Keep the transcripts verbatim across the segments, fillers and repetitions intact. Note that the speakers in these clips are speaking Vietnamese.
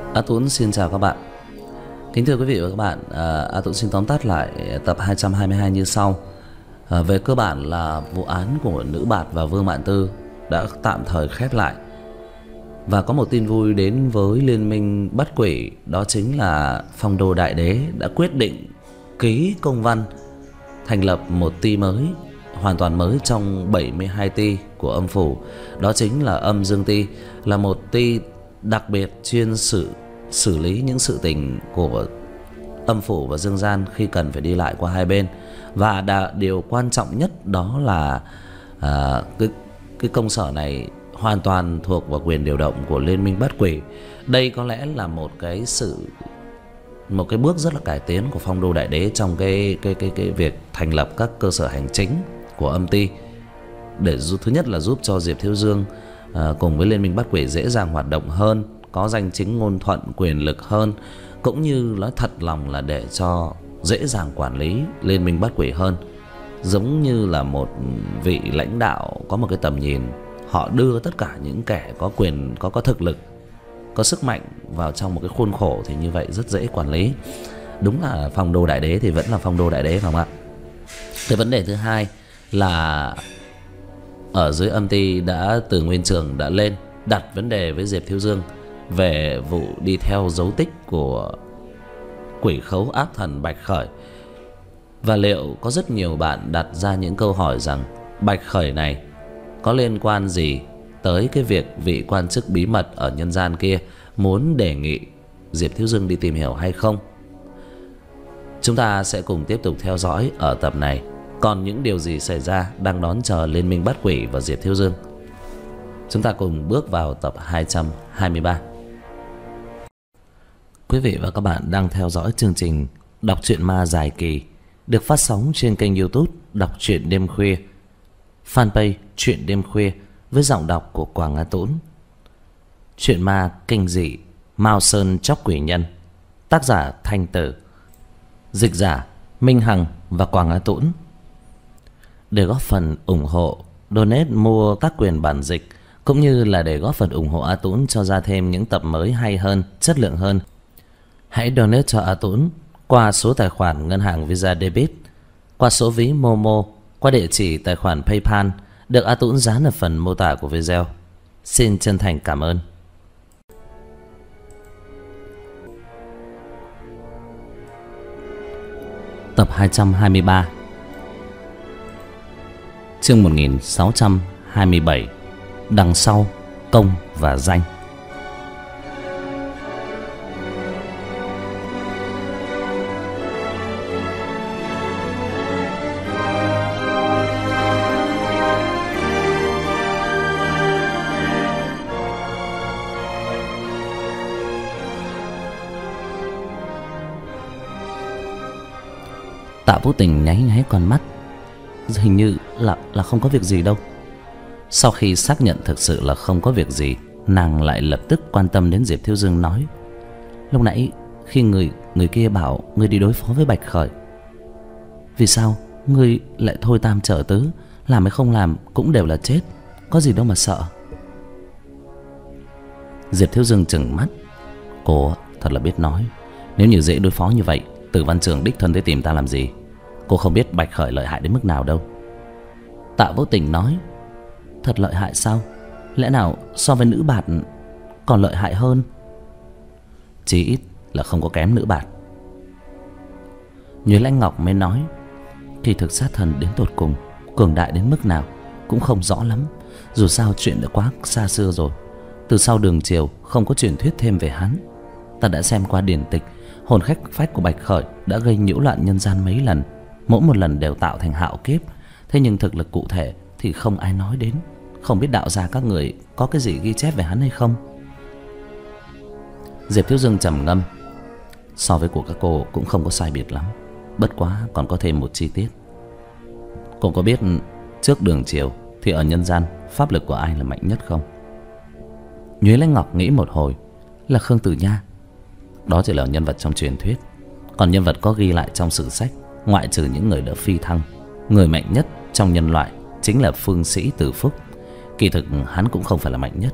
A Tuấn xin chào các bạn. Kính thưa quý vị và các bạn, à, A Tuấn xin tóm tắt lại tập hai trăm hai mươi hai như sau. à, Về cơ bản là vụ án của Nữ Bạt và Vương Mạn Tư đã tạm thời khép lại. Và có một tin vui đến với Liên minh bắt quỷ, đó chính là Phong Đô Đại Đế đã quyết định ký công văn thành lập một ty mới, hoàn toàn mới trong bảy mươi hai ty của âm phủ. Đó chính là Âm Dương Ty, là một ty đặc biệt chuyên xử xử lý những sự tình của âm phủ và dương gian khi cần phải đi lại qua hai bên. Và đà, điều quan trọng nhất đó là à, cái cái công sở này hoàn toàn thuộc vào quyền điều động của Liên minh bắt quỷ. Đây có lẽ là một cái sự một cái bước rất là cải tiến của Phong Đô Đại Đế trong cái cái cái cái việc thành lập các cơ sở hành chính của âm ty, để giúp, thứ nhất là giúp cho Diệp Thiếu Dương à, cùng với Liên minh bắt quỷ dễ dàng hoạt động hơn, có danh chính ngôn thuận, quyền lực hơn, cũng như nói thật lòng là để cho dễ dàng quản lý Liên minh bắt quỷ hơn. Giống như là một vị lãnh đạo có một cái tầm nhìn, họ đưa tất cả những kẻ có quyền, có có thực lực, có sức mạnh vào trong một cái khuôn khổ, thì như vậy rất dễ quản lý. Đúng là Phong Đô Đại Đế thì vẫn là Phong Đô Đại Đế, phải không ạ? Cái vấn đề thứ hai là ở dưới âm ty đã từ Nguyên Trường đã lên đặt vấn đề với Diệp Thiếu Dương về vụ đi theo dấu tích của quỷ khấu ác thần Bạch Khởi. Và liệu có rất nhiều bạn đặt ra những câu hỏi rằng Bạch Khởi này có liên quan gì tới cái việc vị quan chức bí mật ở nhân gian kia muốn đề nghị Diệp Thiếu Dương đi tìm hiểu hay không? Chúng ta sẽ cùng tiếp tục theo dõi ở tập này. Còn những điều gì xảy ra đang đón chờ Liên minh bắt quỷ và Diệp Thiếu Dương? Chúng ta cùng bước vào tập hai trăm hai mươi ba. Quý vị và các bạn đang theo dõi chương trình Đọc truyện ma dài kỳ, được phát sóng trên kênh YouTube Đọc truyện đêm khuya, fanpage Truyện đêm khuya với giọng đọc của Quảng Á Tũng. Truyện ma kinh dị Mao Sơn Chóc Quỷ Nhân, tác giả Thanh Tử, dịch giả Minh Hằng và Quảng Á Tũng. Để góp phần ủng hộ, donate mua tác quyền bản dịch, cũng như là để góp phần ủng hộ A Tuấn cho ra thêm những tập mới hay hơn, chất lượng hơn, hãy donate cho A Tuấn qua số tài khoản ngân hàng Visa Debit, qua số ví Momo, qua địa chỉ tài khoản PayPal được A Tuấn dán ở phần mô tả của video. Xin chân thành cảm ơn. Tập hai trăm hai mươi ba, chương một nghìn sáu trăm hai mươi bảy, đằng sau công và danh. Tạ Vũ Tình nháy nháy con mắt, hình như là là không có việc gì đâu. Sau khi xác nhận thực sự là không có việc gì, nàng lại lập tức quan tâm đến Diệp Thiếu Dương, nói: lúc nãy khi người người kia bảo ngươi đi đối phó với Bạch Khởi, vì sao ngươi lại thôi tam trở tứ, làm hay không làm cũng đều là chết, có gì đâu mà sợ? Diệp Thiếu Dương trừng mắt: cô thật là biết nói, nếu như dễ đối phó như vậy, Tử Văn Trường đích thân tới tìm ta làm gì? Cô không biết Bạch Khởi lợi hại đến mức nào đâu. Tạ Vô Tình nói: thật lợi hại sao? Lẽ nào so với Nữ Bạt còn lợi hại hơn? Chí ít là không có kém Nữ Bạt. Nhuế Lãnh Ngọc mới nói: kỳ thực sát thần đến tột cùng cường đại đến mức nào cũng không rõ lắm. Dù sao chuyện đã quá xa xưa rồi. Từ sau Đường Triều không có truyền thuyết thêm về hắn. Ta đã xem qua điển tịch, hồn khách phách của Bạch Khởi đã gây nhiễu loạn nhân gian mấy lần, mỗi một lần đều tạo thành hạo kiếp. Thế nhưng thực lực cụ thể thì không ai nói đến. Không biết đạo gia các người có cái gì ghi chép về hắn hay không? Diệp Thiếu Dương trầm ngâm: so với của các cô cũng không có sai biệt lắm, bất quá còn có thêm một chi tiết. Cô có biết trước Đường Triều thì ở nhân gian pháp lực của ai là mạnh nhất không? Nhuế Lãnh Ngọc nghĩ một hồi: là Khương Tử Nha. Đó chỉ là nhân vật trong truyền thuyết, còn nhân vật có ghi lại trong sử sách, ngoại trừ những người đã phi thăng, người mạnh nhất trong nhân loại chính là phương sĩ Từ Phúc. Kỳ thực hắn cũng không phải là mạnh nhất,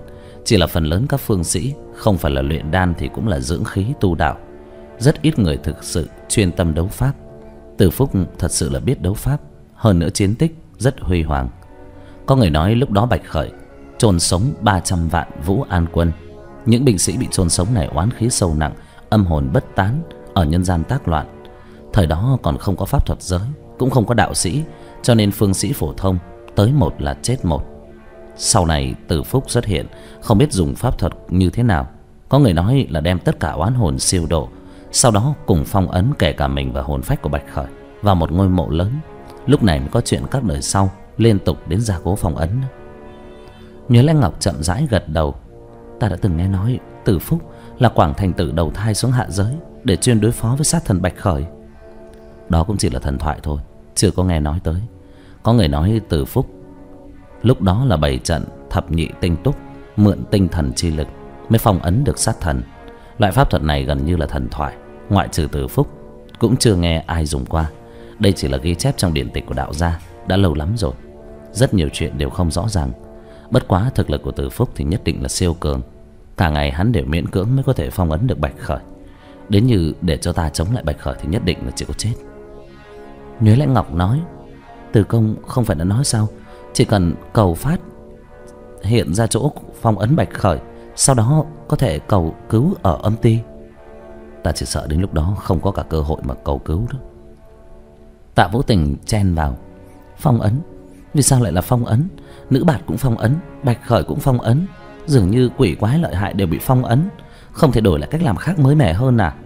Chỉ là phần lớn các phương sĩ không phải là luyện đan thì cũng là dưỡng khí tu đạo. Rất ít người thực sự chuyên tâm đấu pháp. Từ Phúc thật sự là biết đấu pháp, hơn nữa chiến tích rất huy hoàng. Có người nói lúc đó Bạch Khởi chôn sống ba trăm vạn Vũ An quân. Những binh sĩ bị chôn sống này oán khí sâu nặng, âm hồn bất tán, ở nhân gian tác loạn. Thời đó còn không có pháp thuật giới, cũng không có đạo sĩ, cho nên phương sĩ phổ thông tới một là chết một. Sau này Từ Phúc xuất hiện, không biết dùng pháp thuật như thế nào. Có người nói là đem tất cả oán hồn siêu độ, sau đó cùng phong ấn kể cả mình và hồn phách của Bạch Khởi vào một ngôi mộ lớn. Lúc này mới có chuyện các đời sau liên tục đến gia cố phong ấn. Nhớ Lãnh Ngọc chậm rãi gật đầu. Ta đã từng nghe nói Từ Phúc là Quảng Thành Tử đầu thai xuống hạ giới để chuyên đối phó với sát thần Bạch Khởi. Đó cũng chỉ là thần thoại thôi, chưa có nghe nói tới. Có người nói Từ Phúc lúc đó là bày trận thập nhị tinh túc, mượn tinh thần chi lực mới phong ấn được sát thần. Loại pháp thuật này gần như là thần thoại, ngoại trừ Từ Phúc cũng chưa nghe ai dùng qua. Đây chỉ là ghi chép trong điển tịch của đạo gia, đã lâu lắm rồi, rất nhiều chuyện đều không rõ ràng. Bất quá thực lực của Từ Phúc thì nhất định là siêu cường. Cả ngày hắn đều miễn cưỡng mới có thể phong ấn được Bạch Khởi. Đến như để cho ta chống lại Bạch Khởi thì nhất định là chỉ có chết. Nhuế Lãnh Ngọc nói, Từ công không phải đã nói sao, chỉ cần cầu phát hiện ra chỗ phong ấn Bạch Khởi, sau đó có thể cầu cứu ở âm ty. Ta chỉ sợ đến lúc đó không có cả cơ hội mà cầu cứu đó. Tạ Vũ Tình chen vào, phong ấn? Vì sao lại là phong ấn? Nữ Bạt cũng phong ấn, Bạch Khởi cũng phong ấn. Dường như quỷ quái lợi hại đều bị phong ấn, không thể đổi lại cách làm khác mới mẻ hơn à?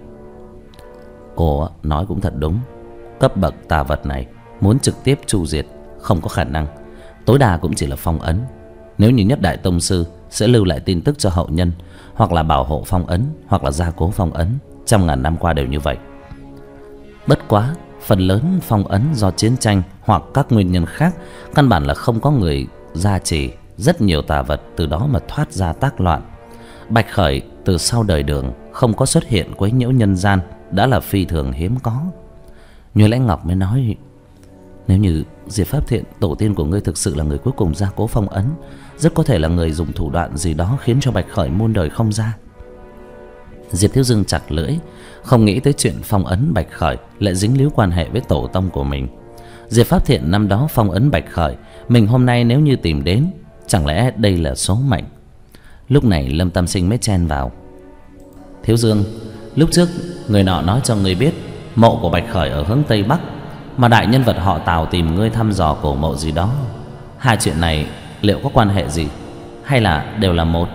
Cô nói cũng thật đúng. Cấp bậc tà vật này muốn trực tiếp tru diệt không có khả năng, tối đa cũng chỉ là phong ấn. Nếu như nhất đại tông sư sẽ lưu lại tin tức cho hậu nhân, hoặc là bảo hộ phong ấn, hoặc là gia cố phong ấn. Trăm ngàn năm qua đều như vậy. Bất quá phần lớn phong ấn do chiến tranh hoặc các nguyên nhân khác, căn bản là không có người gia trì, rất nhiều tà vật từ đó mà thoát ra tác loạn. Bạch Khởi từ sau đời Đường không có xuất hiện quấy nhiễu nhân gian đã là phi thường hiếm có. Như Lãnh Ngọc mới nói, nếu như Diệp Pháp Thiện tổ tiên của ngươi thực sự là người cuối cùng gia cố phong ấn, rất có thể là người dùng thủ đoạn gì đó khiến cho Bạch Khởi muôn đời không ra. Diệp Thiếu Dương chặt lưỡi, không nghĩ tới chuyện phong ấn Bạch Khởi lại dính líu quan hệ với tổ tông của mình. Diệp Pháp Thiện năm đó phong ấn Bạch Khởi, mình hôm nay nếu như tìm đến, chẳng lẽ đây là số mệnh? Lúc này Lâm Tam Sinh mới chen vào, Thiếu Dương, lúc trước người nọ nói cho ngươi biết mộ của Bạch Khởi ở hướng Tây Bắc, mà đại nhân vật họ Tào tìm ngươi thăm dò cổ mộ gì đó. Hai chuyện này liệu có quan hệ gì, hay là đều là một?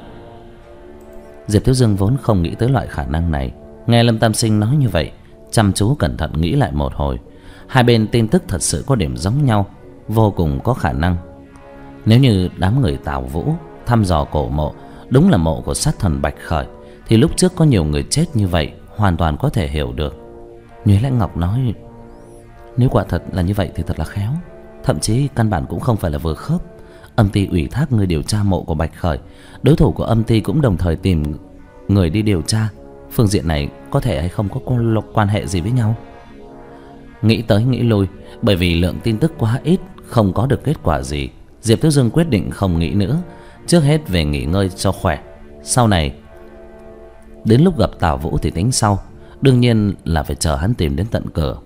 Diệp Thiếu Dương vốn không nghĩ tới loại khả năng này, nghe Lâm Tam Sinh nói như vậy, chăm chú cẩn thận nghĩ lại một hồi. Hai bên tin tức thật sự có điểm giống nhau, vô cùng có khả năng. Nếu như đám người Tào Vũ thăm dò cổ mộ đúng là mộ của sát thần Bạch Khởi, thì lúc trước có nhiều người chết như vậy hoàn toàn có thể hiểu được. Nhuế Lãnh Ngọc nói, nếu quả thật là như vậy thì thật là khéo, thậm chí căn bản cũng không phải là vừa khớp. Âm ty ủy thác người điều tra mộ của Bạch Khởi, đối thủ của âm ty cũng đồng thời tìm người đi điều tra. Phương diện này có thể hay không có quan hệ gì với nhau? Nghĩ tới nghĩ lui, bởi vì lượng tin tức quá ít, không có được kết quả gì, Diệp Thiếu Dương quyết định không nghĩ nữa, trước hết về nghỉ ngơi cho khỏe. Sau này đến lúc gặp Tào Vũ thì tính sau, đương nhiên là phải chờ hắn tìm đến tận cửa.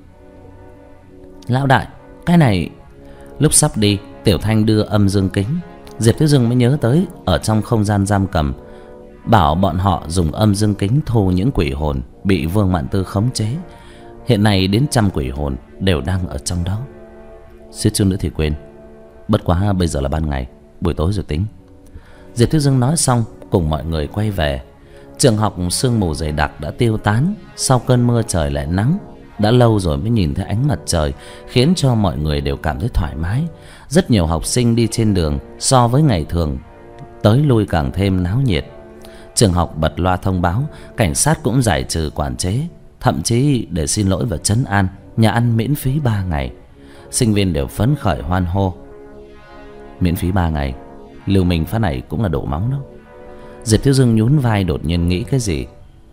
Lão đại, cái này... Lúc sắp đi, Tiểu Thanh đưa âm dương kính, Diệp Thiếu Dương mới nhớ tới ở trong không gian giam cầm bảo bọn họ dùng âm dương kính thu những quỷ hồn bị Vương Mạn Tư khống chế. Hiện nay đến trăm quỷ hồn đều đang ở trong đó. Suýt chút nữa thì quên. Bất quá bây giờ là ban ngày, buổi tối rồi tính. Diệp Thiếu Dương nói xong cùng mọi người quay về. Trường học sương mù dày đặc đã tiêu tán, sau cơn mưa trời lại nắng. Đã lâu rồi mới nhìn thấy ánh mặt trời, khiến cho mọi người đều cảm thấy thoải mái. Rất nhiều học sinh đi trên đường so với ngày thường tới lui càng thêm náo nhiệt. Trường học bật loa thông báo, cảnh sát cũng giải trừ quản chế, thậm chí để xin lỗi và trấn an, nhà ăn miễn phí ba ngày. Sinh viên đều phấn khởi hoan hô. Miễn phí ba ngày, liều mình phát này cũng là đổ máu đó. Diệp Thiếu Dương nhún vai, đột nhiên nghĩ cái gì.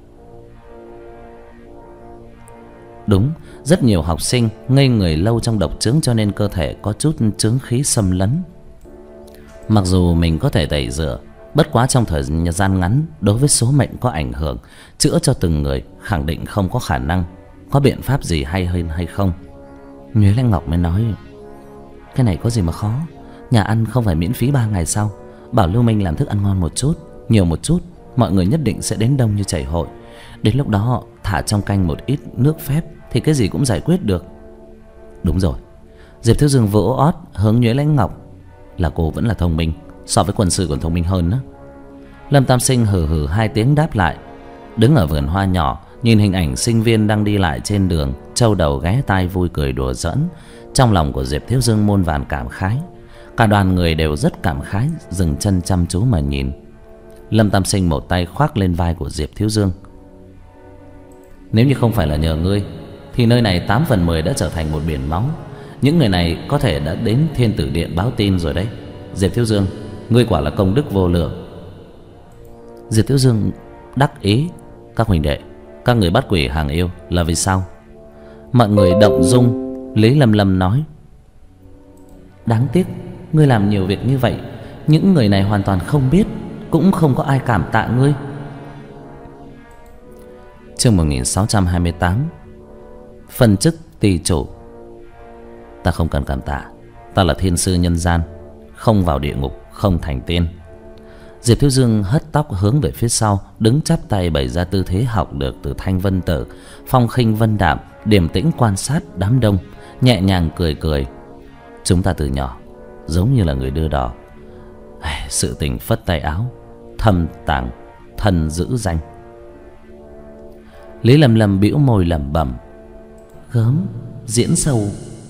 Đúng, rất nhiều học sinh ngây người lâu trong độc chướng, cho nên cơ thể có chút chướng khí xâm lấn. Mặc dù mình có thể tẩy rửa, Bất quá trong thời gian ngắn, đối với số mệnh có ảnh hưởng, chữa cho từng người khẳng định không có khả năng. Có biện pháp gì hay hơn hay không? Nhuế Lãnh Ngọc mới nói: cái này có gì mà khó. Nhà ăn không phải miễn phí ba ngày sau. Bảo Lưu Minh làm thức ăn ngon một chút, nhiều một chút, mọi người nhất định sẽ đến đông như chảy hội. Đến lúc đó thả trong canh một ít nước phép thì cái gì cũng giải quyết được. Đúng rồi. Diệp Thiếu Dương vỗ ót hướng Nhuế Lãnh Ngọc: là cô vẫn là thông minh, so với quân sư còn thông minh hơn đó. Lâm Tam Sinh hừ hừ hai tiếng đáp lại. Đứng ở vườn hoa nhỏ, nhìn hình ảnh sinh viên đang đi lại trên đường, châu đầu ghé tai vui cười đùa giỡn. Trong lòng của Diệp Thiếu Dương muôn vàn cảm khái. Cả đoàn người đều rất cảm khái, dừng chân chăm chú mà nhìn. Lâm Tam Sinh một tay khoác lên vai của Diệp Thiếu Dương: nếu như không phải là nhờ ngươi thì nơi này tám phần mười đã trở thành một biển máu. Những người này có thể đã đến Thiên Tử Điện báo tin rồi đấy. Diệp Thiếu Dương, ngươi quả là công đức vô lượng. Diệp Thiếu Dương đắc ý: các huynh đệ, các người bắt quỷ hàng yêu là vì sao? Mọi người động dung. Lý Lâm Lâm nói: đáng tiếc ngươi làm nhiều việc như vậy, những người này hoàn toàn không biết, cũng không có ai cảm tạ ngươi. Chương một nghìn sáu trăm hai mươi tám. Phân chức ty chủ. Ta không cần cảm tạ. Ta là thiên sư nhân gian, không vào địa ngục không thành tiên. Diệp Thiếu Dương hất tóc hướng về phía sau, đứng chắp tay bày ra tư thế học được từ Thanh Vân Tử, phong khinh vân đạm, điềm tĩnh quan sát đám đông, nhẹ nhàng cười cười. Chúng ta từ nhỏ giống như là người đưa đò, sự tình phất tay áo, thâm tàng thân giữ danh. Lý Lâm Lâm bĩu môi lẩm bẩm: gớm, diễn sâu.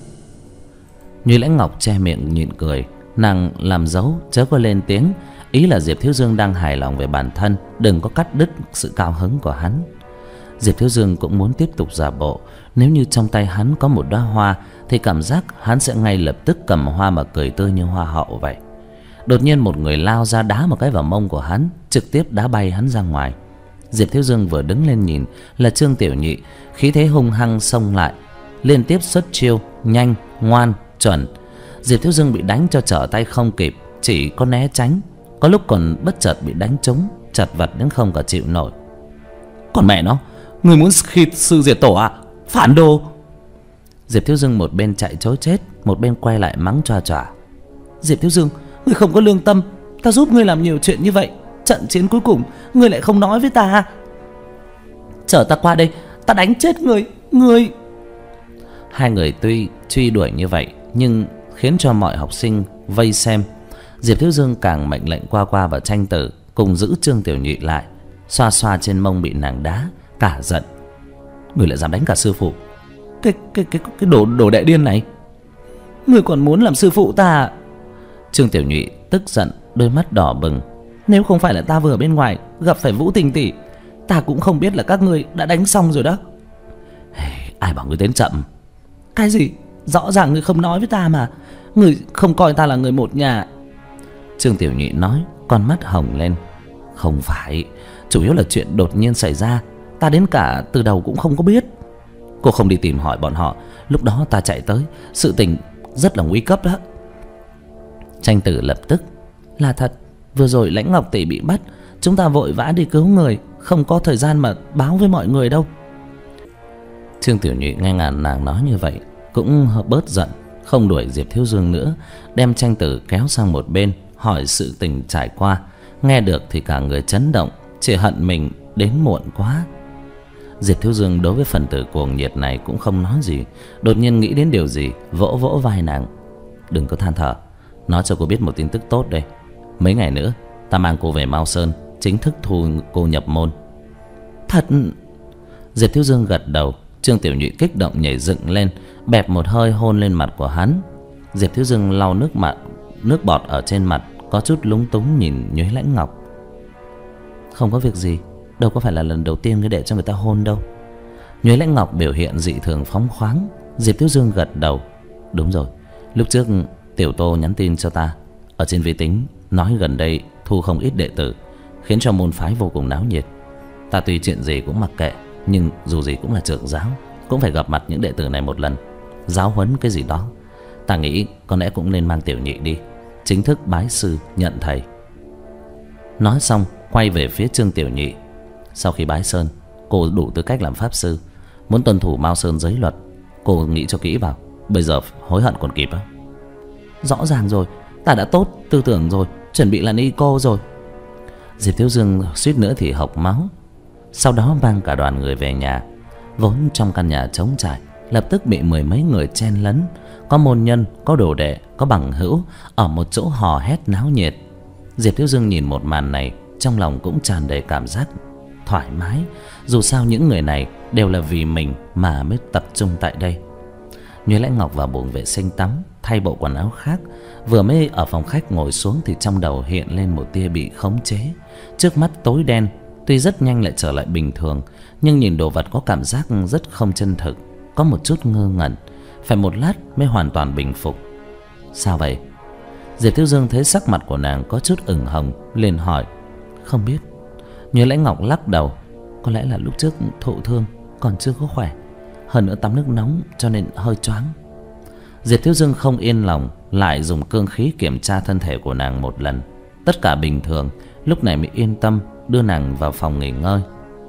Nhuế Lãnh Ngọc che miệng nhịn cười, nàng làm dấu chớ có lên tiếng, ý là Diệp Thiếu Dương đang hài lòng về bản thân, đừng có cắt đứt sự cao hứng của hắn. Diệp Thiếu Dương cũng muốn tiếp tục giả bộ, nếu như trong tay hắn có một đóa hoa thì cảm giác hắn sẽ ngay lập tức cầm hoa mà cười tươi như hoa hậu vậy. Đột nhiên một người lao ra đá một cái vào mông của hắn, trực tiếp đá bay hắn ra ngoài. Diệp Thiếu Dương vừa đứng lên nhìn là Trương Tiểu Nhị, khí thế hung hăng xông lại, liên tiếp xuất chiêu nhanh, ngoan, chuẩn. Diệp Thiếu Dương bị đánh cho trở tay không kịp, chỉ có né tránh, có lúc còn bất chợt bị đánh trúng, chật vật đến không cả chịu nổi. Còn mẹ nó, người muốn khi sư diệt tổ à? Phản đồ! Diệp Thiếu Dương một bên chạy trối chết, một bên quay lại mắng choa choa: Diệp Thiếu Dương, ngươi không có lương tâm, ta giúp ngươi làm nhiều chuyện như vậy, trận chiến cuối cùng ngươi lại không nói với ta. Chở ta qua đây, ta đánh chết ngươi, ngươi. Hai người tuy truy đuổi như vậy nhưng khiến cho mọi học sinh vây xem. Diệp Thiếu Dương càng mệnh lệnh qua qua và Tranh Tử cùng giữ Trương Tiểu Nhị lại, xoa xoa trên mông bị nàng đá, cả giận: người lại dám đánh cả sư phụ, cái cái cái cái đồ đồ đệ điên này, người còn muốn làm sư phụ ta? Trương Tiểu Nhị tức giận, đôi mắt đỏ bừng: nếu không phải là ta vừa ở bên ngoài gặp phải Vũ Tình tỷ, ta cũng không biết là các ngươi đã đánh xong rồi đó. Hey, ai bảo ngươi đến chậm? Cái gì? Rõ ràng ngươi không nói với ta mà, ngươi không coi ta là người một nhà. Trương Tiểu Nhị nói, con mắt hồng lên: không phải, chủ yếu là chuyện đột nhiên xảy ra, ta đến cả từ đầu cũng không có biết. Cô không đi tìm hỏi bọn họ, lúc đó ta chạy tới, sự tình rất là nguy cấp đó. Tranh Tử lập tức: là thật, vừa rồi Lãnh Ngọc tỷ bị bắt, chúng ta vội vã đi cứu người, không có thời gian mà báo với mọi người đâu. Trương Tiểu Nhị nghe ngàn nàng nói như vậy cũng bớt giận, không đuổi Diệp Thiếu Dương nữa, đem Tranh Tử kéo sang một bên hỏi sự tình trải qua. Nghe được thì cả người chấn động, chỉ hận mình đến muộn quá. Diệp Thiếu Dương đối với phần tử cuồng nhiệt này cũng không nói gì, đột nhiên nghĩ đến điều gì, vỗ vỗ vai nàng: đừng có than thở, nói cho cô biết một tin tức tốt đây. Mấy ngày nữa ta mang cô về Mao Sơn, chính thức thu cô nhập môn. Thật? Diệp Thiếu Dương gật đầu. Trương Tiểu Nhị kích động nhảy dựng lên, bẹp một hơi hôn lên mặt của hắn. Diệp Thiếu Dương lau nước mặt, nước bọt ở trên mặt, có chút lúng túng nhìn Nhuế Lãnh Ngọc: không có việc gì, đâu có phải là lần đầu tiên ngươi để cho người ta hôn đâu. Nhuế Lãnh Ngọc biểu hiện dị thường phóng khoáng. Diệp Thiếu Dương gật đầu: đúng rồi, lúc trước Tiểu Tô nhắn tin cho ta ở trên vi tính, nói gần đây thu không ít đệ tử, khiến cho môn phái vô cùng náo nhiệt. Ta tuy chuyện gì cũng mặc kệ, nhưng dù gì cũng là trưởng giáo, cũng phải gặp mặt những đệ tử này một lần, giáo huấn cái gì đó. Ta nghĩ có lẽ cũng nên mang Tiểu Nhị đi, chính thức bái sư nhận thầy. Nói xong quay về phía Trương Tiểu Nhị. Sau khi bái sơn, cô đủ tư cách làm pháp sư, muốn tuân thủ Mao Sơn giới luật. Cô nghĩ cho kỹ vào, bây giờ hối hận còn kịp á. Rõ ràng rồi, ta đã tốt tư tưởng rồi, chuẩn bị là ni cô rồi. Diệp Thiếu Dương suýt nữa thì hộc máu. Sau đó mang cả đoàn người về nhà. Vốn trong căn nhà trống trải, lập tức bị mười mấy người chen lấn. Có môn nhân, có đồ đệ, có bằng hữu ở một chỗ hò hét náo nhiệt. Diệp Thiếu Dương nhìn một màn này, trong lòng cũng tràn đầy cảm giác thoải mái. Dù sao những người này đều là vì mình mà mới tập trung tại đây. Như Lãnh Ngọc vào buồng vệ sinh tắm, thay bộ quần áo khác. Vừa mới ở phòng khách ngồi xuống thì trong đầu hiện lên một tia bị khống chế. Trước mắt tối đen, tuy rất nhanh lại trở lại bình thường, nhưng nhìn đồ vật có cảm giác rất không chân thực, có một chút ngơ ngẩn. Phải một lát mới hoàn toàn bình phục. Sao vậy? Diệp Thiếu Dương thấy sắc mặt của nàng có chút ửng hồng, liền hỏi. Không biết. Như Lãnh Ngọc lắc đầu. Có lẽ là lúc trước thụ thương, còn chưa có khỏe. Hơn nữa tắm nước nóng cho nên hơi choáng. Diệp Thiếu Dương không yên lòng, lại dùng cương khí kiểm tra thân thể của nàng một lần. Tất cả bình thường, lúc này mới yên tâm đưa nàng vào phòng nghỉ ngơi.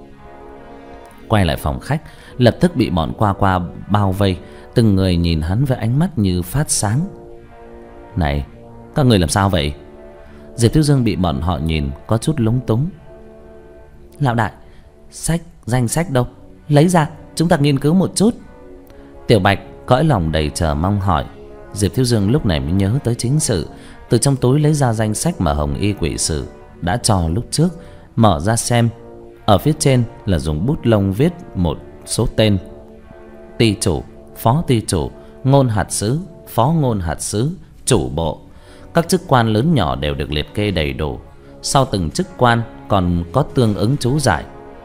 Quay lại phòng khách, lập tức bị bọn qua qua bao vây. Từng người nhìn hắn với ánh mắt như phát sáng. Này, các người làm sao vậy? Diệp Thiếu Dương bị bọn họ nhìn có chút lúng túng. Lão đại, sách, danh sách đâu? Lấy ra, chúng ta nghiên cứu một chút. Tiểu Bạch cõi lòng đầy chờ mong hỏi. Diệp Thiếu Dương lúc này mới nhớ tới chính sự. Từ trong túi lấy ra danh sách mà Hồng Y Quỷ Sử đã cho lúc trước, mở ra xem. Ở phía trên là dùng bút lông viết một số tên: ty chủ, phó ty chủ, ngôn hạt sứ, phó ngôn hạt sứ, chủ bộ. Các chức quan lớn nhỏ đều được liệt kê đầy đủ. Sau từng chức quan còn có tương ứng chú giải.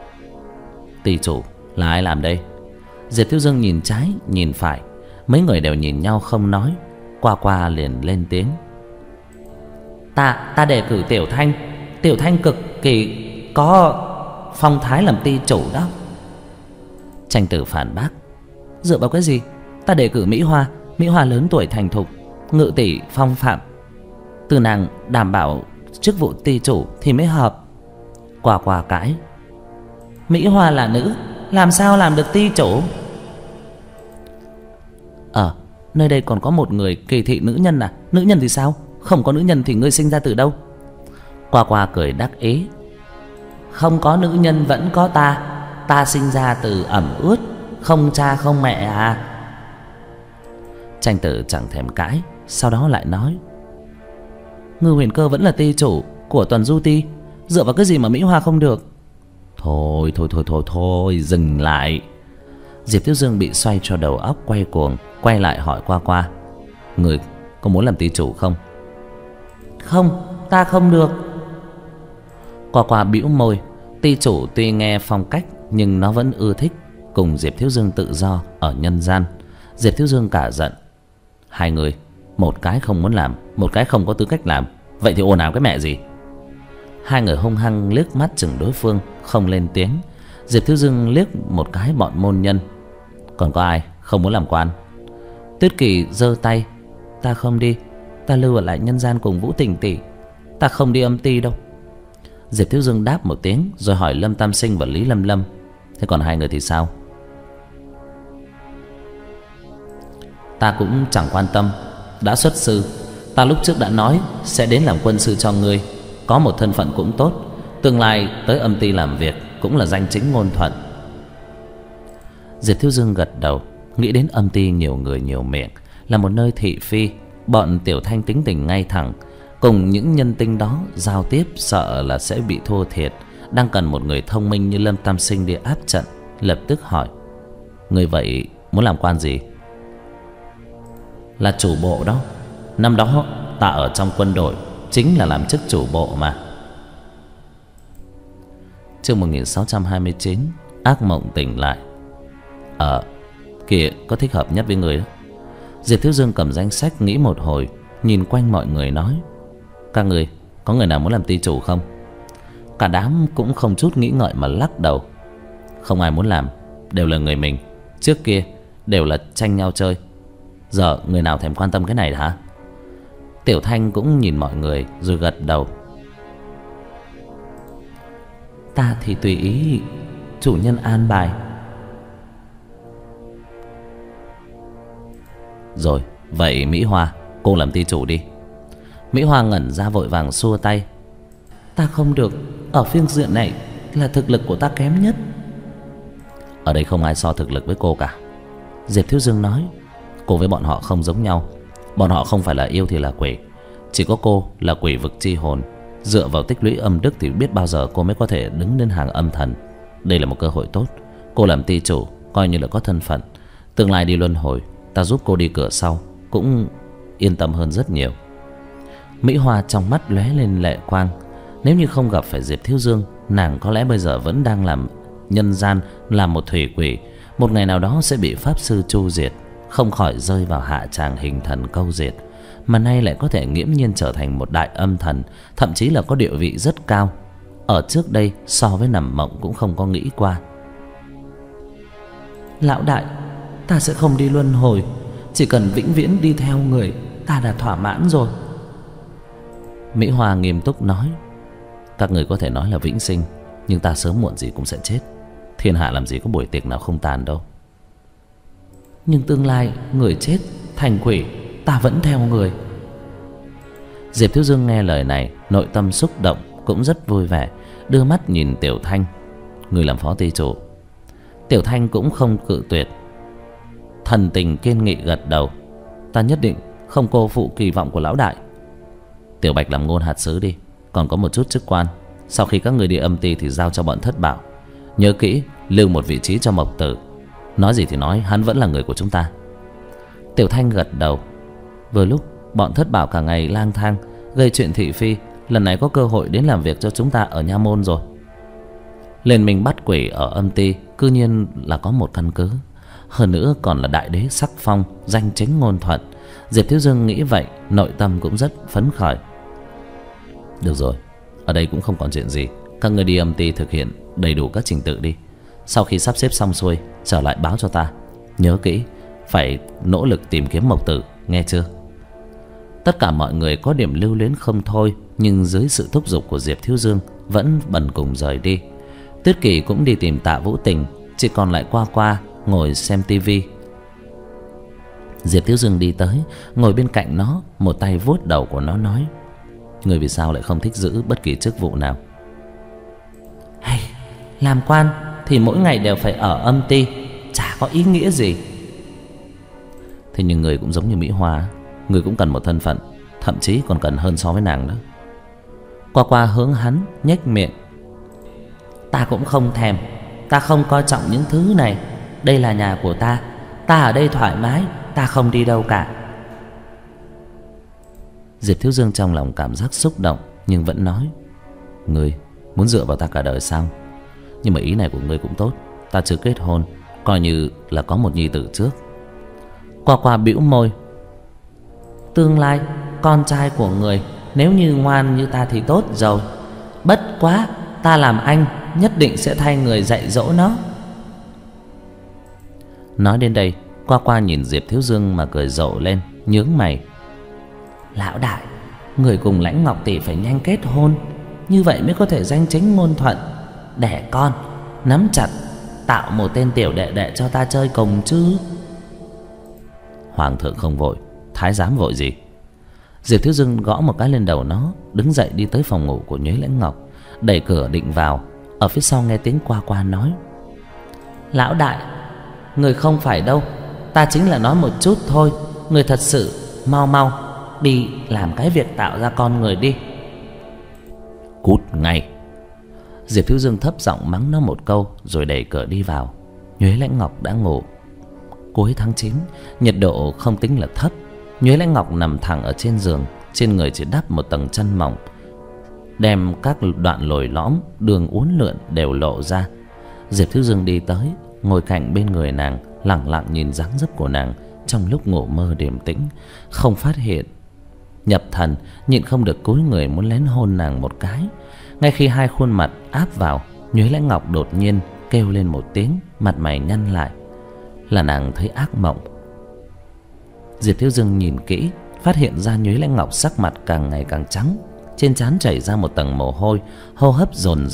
Ty chủ là ai làm đây? Diệp Thiếu Dương nhìn trái nhìn phải, mấy người đều nhìn nhau không nói. Qua qua liền lên tiếng. Ta, ta đề cử Tiểu Thanh. Tiểu Thanh cực kỳ có phong thái làm ty chủ đó. Tranh Tử phản bác. Dựa vào cái gì? Ta đề cử Mỹ Hoa. Mỹ Hoa lớn tuổi thành thục, ngự tỷ phong phạm, từ nàng đảm bảo chức vụ ty chủ thì mới hợp. Qua qua cãi. Mỹ Hoa là nữ, làm sao làm được ty chủ? Ờ, nơi đây còn có một người kỳ thị nữ nhân à? Nữ nhân thì sao? Không có nữ nhân thì ngươi sinh ra từ đâu? Qua qua cười đắc ý. Không có nữ nhân vẫn có ta. Ta sinh ra từ ẩm ướt, không cha không mẹ à? Tranh Tử chẳng thèm cãi, sau đó lại nói. Ngư Huyền Cơ vẫn là ty chủ của Tuần Du Ti, dựa vào cái gì mà Mỹ Hoa không được? Thôi thôi thôi thôi thôi, dừng lại. Diệp Thiếu Dương bị xoay cho đầu óc quay cuồng, quay lại hỏi Qua Qua. Người có muốn làm ty chủ không? Không, ta không được. Qua Qua bĩu môi. Ty chủ tuy nghe phong cách nhưng nó vẫn ưa thích cùng Diệp Thiếu Dương tự do ở nhân gian. Diệp Thiếu Dương cả giận. Hai người, một cái không muốn làm, một cái không có tư cách làm, vậy thì ồn ào cái mẹ gì? Hai người hung hăng liếc mắt chừng đối phương, không lên tiếng. Diệp Thiếu Dương liếc một cái bọn môn nhân. Còn có ai không muốn làm quan? Tuyết Kỳ giơ tay. Ta không đi, ta lưu ở lại nhân gian cùng Vũ Tình tỷ. Ta không đi âm ty đâu. Diệp Thiếu Dương đáp một tiếng rồi hỏi Lâm Tam Sinh và Lý Lâm Lâm. Thế còn hai người thì sao? Ta cũng chẳng quan tâm. Đã xuất sư, ta lúc trước đã nói sẽ đến làm quân sư cho ngươi. Có một thân phận cũng tốt, tương lai tới âm ty làm việc cũng là danh chính ngôn thuận. Diệp Thiếu Dương gật đầu. Nghĩ đến âm ty nhiều người nhiều miệng, là một nơi thị phi. Bọn Tiểu Thanh tính tình ngay thẳng, cùng những nhân tinh đó giao tiếp sợ là sẽ bị thua thiệt. Đang cần một người thông minh như Lâm Tam Sinh đi áp trận. Lập tức hỏi. Người vậy muốn làm quan gì? Là chủ bộ đó. Năm đó ta ở trong quân đội, chính là làm chức chủ bộ mà. Chương một nghìn sáu trăm hai mươi chín. Ác mộng tỉnh lại. Ờ, kìa, có thích hợp nhất với người đó. Diệp Thiếu Dương cầm danh sách nghĩ một hồi, nhìn quanh mọi người nói. Các người, có người nào muốn làm ty chủ không? Cả đám cũng không chút nghĩ ngợi mà lắc đầu. Không ai muốn làm, đều là người mình. Trước kia đều là tranh nhau chơi, giờ người nào thèm quan tâm cái này hả? Tiểu Thanh cũng nhìn mọi người rồi gật đầu. Ta thì tùy ý chủ nhân an bài. Rồi, vậy Mỹ Hoa, cô làm ty chủ đi. Mỹ Hoa ngẩn ra vội vàng xua tay. Ta không được, ở phương diện này là thực lực của ta kém nhất. Ở đây không ai so thực lực với cô cả, Diệp Thiếu Dương nói. Cô với bọn họ không giống nhau. Bọn họ không phải là yêu thì là quỷ. Chỉ có cô là quỷ vực chi hồn. Dựa vào tích lũy âm đức thì biết bao giờ cô mới có thể đứng lên hàng âm thần. Đây là một cơ hội tốt. Cô làm ty chủ coi như là có thân phận. Tương lai đi luân hồi, ta giúp cô đi cửa sau cũng yên tâm hơn rất nhiều. Mỹ Hoa trong mắt lóe lên lệ quang. Nếu như không gặp phải Diệp Thiếu Dương, nàng có lẽ bây giờ vẫn đang làm nhân gian, làm một thủy quỷ. Một ngày nào đó sẽ bị pháp sư chu diệt, không khỏi rơi vào hạ tràng hình thần câu diệt. Mà nay lại có thể nghiễm nhiên trở thành một đại âm thần, thậm chí là có địa vị rất cao. Ở trước đây so với nằm mộng cũng không có nghĩ qua. Lão đại, ta sẽ không đi luân hồi. Chỉ cần vĩnh viễn đi theo người, ta đã thỏa mãn rồi. Mỹ Hoa nghiêm túc nói. Các người có thể nói là vĩnh sinh, nhưng ta sớm muộn gì cũng sẽ chết. Thiên hạ làm gì có buổi tiệc nào không tàn đâu. Nhưng tương lai người chết thành quỷ, ta vẫn theo người. Diệp Thiếu Dương nghe lời này, nội tâm xúc động, cũng rất vui vẻ, đưa mắt nhìn Tiểu Thanh. Người làm phó ty chủ. Tiểu Thanh cũng không cự tuyệt, thần tình kiên nghị gật đầu. Ta nhất định không cô phụ kỳ vọng của lão đại. Tiểu Bạch làm ngôn hạt sứ đi. Còn có một chút chức quan. Sau khi các người đi âm ty thì giao cho bọn Thất Bảo. Nhớ kỹ lưu một vị trí cho Mộc Tử. Nói gì thì nói, hắn vẫn là người của chúng ta. Tiểu Thanh gật đầu. Vừa lúc bọn Thất Bảo cả ngày lang thang gây chuyện thị phi, lần này có cơ hội đến làm việc cho chúng ta ở nha môn rồi. Liên minh bắt quỷ ở âm ty cư nhiên là có một căn cứ. Hơn nữa còn là đại đế sắc phong, danh chính ngôn thuận. Diệp Thiếu Dương nghĩ vậy, nội tâm cũng rất phấn khởi. Được rồi, ở đây cũng không còn chuyện gì. Các người đi âm ty thực hiện đầy đủ các trình tự đi. Sau khi sắp xếp xong xuôi, trở lại báo cho ta. Nhớ kỹ, phải nỗ lực tìm kiếm Mộc Tử, nghe chưa? Tất cả mọi người có điểm lưu luyến không thôi, nhưng dưới sự thúc giục của Diệp Thiếu Dương vẫn bần cùng rời đi. Tuyết Kỳ cũng đi tìm Tạ Vũ Tình, chỉ còn lại Qua Qua ngồi xem tivi. Diệp Thiếu Dương đi tới, ngồi bên cạnh nó, một tay vuốt đầu của nó nói: người vì sao lại không thích giữ bất kỳ chức vụ nào? Hay, làm quan thì mỗi ngày đều phải ở âm ty, chả có ý nghĩa gì. Thế nhưng người cũng giống như Mỹ Hoa, người cũng cần một thân phận, thậm chí còn cần hơn so với nàng đó. Qua Qua hướng hắn nhếch miệng: ta cũng không thèm, ta không coi trọng những thứ này. Đây là nhà của ta, ta ở đây thoải mái, ta không đi đâu cả. Diệp Thiếu Dương trong lòng cảm giác xúc động, nhưng vẫn nói: ngươi muốn dựa vào ta cả đời sao? Nhưng mà ý này của ngươi cũng tốt. Ta chưa kết hôn, coi như là có một nhi tử trước. Qua Qua bĩu môi: tương lai con trai của người nếu như ngoan như ta thì tốt rồi. Bất quá ta làm anh nhất định sẽ thay người dạy dỗ nó. Nói đến đây, Qua Qua nhìn Diệp Thiếu Dương mà cười rộ lên, nhướng mày: lão đại, người cùng Lãnh Ngọc tỷ phải nhanh kết hôn, như vậy mới có thể danh chính ngôn thuận, đẻ con, nắm chặt, tạo một tên tiểu đệ đệ cho ta chơi cùng chứ. Hoàng thượng không vội, thái giám vội gì? Diệp Thiếu Dương gõ một cái lên đầu nó, đứng dậy đi tới phòng ngủ của Nhuế Lãnh Ngọc, đẩy cửa định vào. Ở phía sau nghe tiếng Qua Qua nói: lão đại, người không phải đâu, ta chính là nói một chút thôi. Người thật sự mau mau đi làm cái việc tạo ra con người đi. Cút ngay! Diệp Thiếu Dương thấp giọng mắng nó một câu, rồi đẩy cửa đi vào. Nhuế Lãnh Ngọc đã ngủ. Cuối tháng chín, nhiệt độ không tính là thấp. Nhuế Lãnh Ngọc nằm thẳng ở trên giường, trên người chỉ đắp một tầng chăn mỏng, đem các đoạn lồi lõm đường uốn lượn đều lộ ra. Diệp Thiếu Dương đi tới, ngồi cạnh bên người nàng, lặng lặng nhìn dáng dấp của nàng trong lúc ngủ mơ điềm tĩnh, không phát hiện. Nhập thần, nhịn không được cúi người muốn lén hôn nàng một cái. Ngay khi hai khuôn mặt áp vào, Nhuế Lãnh Ngọc đột nhiên kêu lên một tiếng, mặt mày nhăn lại. Là nàng thấy ác mộng. Diệp Thiếu Dương nhìn kỹ, phát hiện ra Nhuế Lãnh Ngọc sắc mặt càng ngày càng trắng, trên trán chảy ra một tầng mồ hôi, hô hấp dồn dập,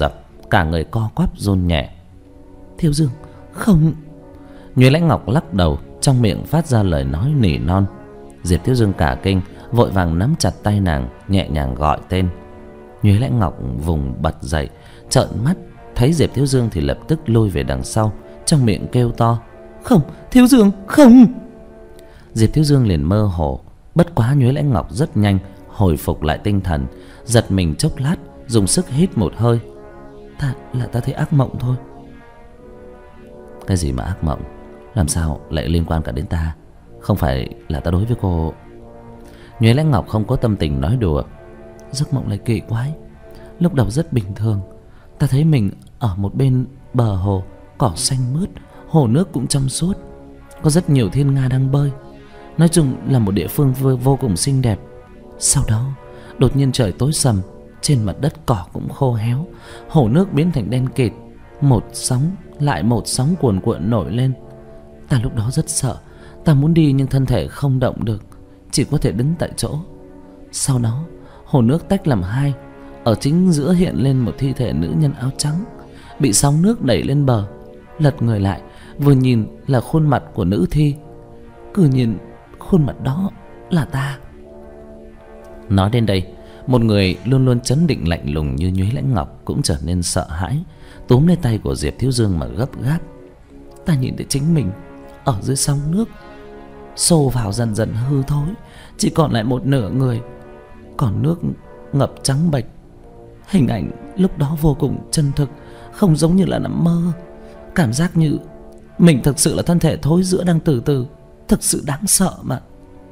cả người co quắp run nhẹ. Thiếu Dương, không. Nhuế Lãnh Ngọc lắc đầu, trong miệng phát ra lời nói nỉ non. Diệp Thiếu Dương cả kinh, vội vàng nắm chặt tay nàng, nhẹ nhàng gọi tên. Nhuế Lãnh Ngọc vùng bật dậy, trợn mắt, thấy Diệp Thiếu Dương thì lập tức lùi về đằng sau, trong miệng kêu to: Không, Thiếu Dương, không. Diệp Thiếu Dương liền mơ hồ. Bất quá Nhuế Lãnh Ngọc rất nhanh hồi phục lại tinh thần, giật mình chốc lát, dùng sức hít một hơi. Ta là ta thấy ác mộng thôi. Cái gì mà ác mộng? Làm sao lại liên quan cả đến ta? Không phải là ta đối với cô? Nhuế Lãnh Ngọc không có tâm tình nói đùa. Giấc mộng lại kỳ quái. Lúc đầu rất bình thường, ta thấy mình ở một bên bờ hồ, cỏ xanh mướt, hồ nước cũng trong suốt, có rất nhiều thiên nga đang bơi. Nói chung là một địa phương vô, vô cùng xinh đẹp. Sau đó đột nhiên trời tối sầm, trên mặt đất cỏ cũng khô héo, hồ nước biến thành đen kịt, một sóng lại một sóng cuồn cuộn nổi lên. Ta lúc đó rất sợ, ta muốn đi nhưng thân thể không động được, chỉ có thể đứng tại chỗ. Sau đó hồ nước tách làm hai, ở chính giữa hiện lên một thi thể nữ nhân áo trắng, bị sóng nước đẩy lên bờ. Lật người lại, vừa nhìn là khuôn mặt của nữ thi. Cứ nhìn khuôn mặt đó là ta. Nói đến đây, một người luôn luôn trấn định lạnh lùng như Nhuế Lãnh Ngọc cũng trở nên sợ hãi, túm lấy tay của Diệp Thiếu Dương mà gấp gáp. Ta nhìn thấy chính mình ở dưới sóng nước, xô vào dần dần hư thối, chỉ còn lại một nửa người, còn nước ngập trắng bệch. Hình ảnh lúc đó vô cùng chân thực, không giống như là nằm mơ. Cảm giác như mình thực sự là thân thể thối rữa đang từ từ, thực sự đáng sợ mà.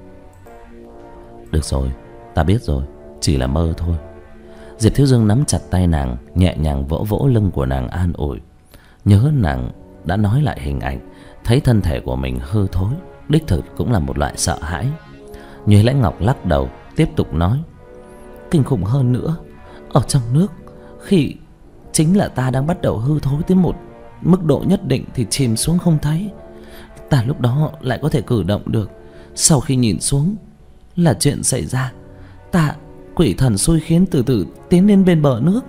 Được rồi, ta biết rồi, chỉ là mơ thôi. Diệp Thiếu Dương nắm chặt tay nàng, nhẹ nhàng vỗ vỗ lưng của nàng an ủi. Nhớ nàng đã nói lại hình ảnh, thấy thân thể của mình hư thối, đích thực cũng là một loại sợ hãi. Nhuế Lãnh Ngọc lắc đầu, tiếp tục nói: Kinh khủng hơn nữa, ở trong nước, khi chính là ta đang bắt đầu hư thối tới một mức độ nhất định thì chìm xuống không thấy. Ta lúc đó lại có thể cử động được. Sau khi nhìn xuống là chuyện xảy ra, ta quỷ thần xui khiến từ từ tiến đến bên bờ nước.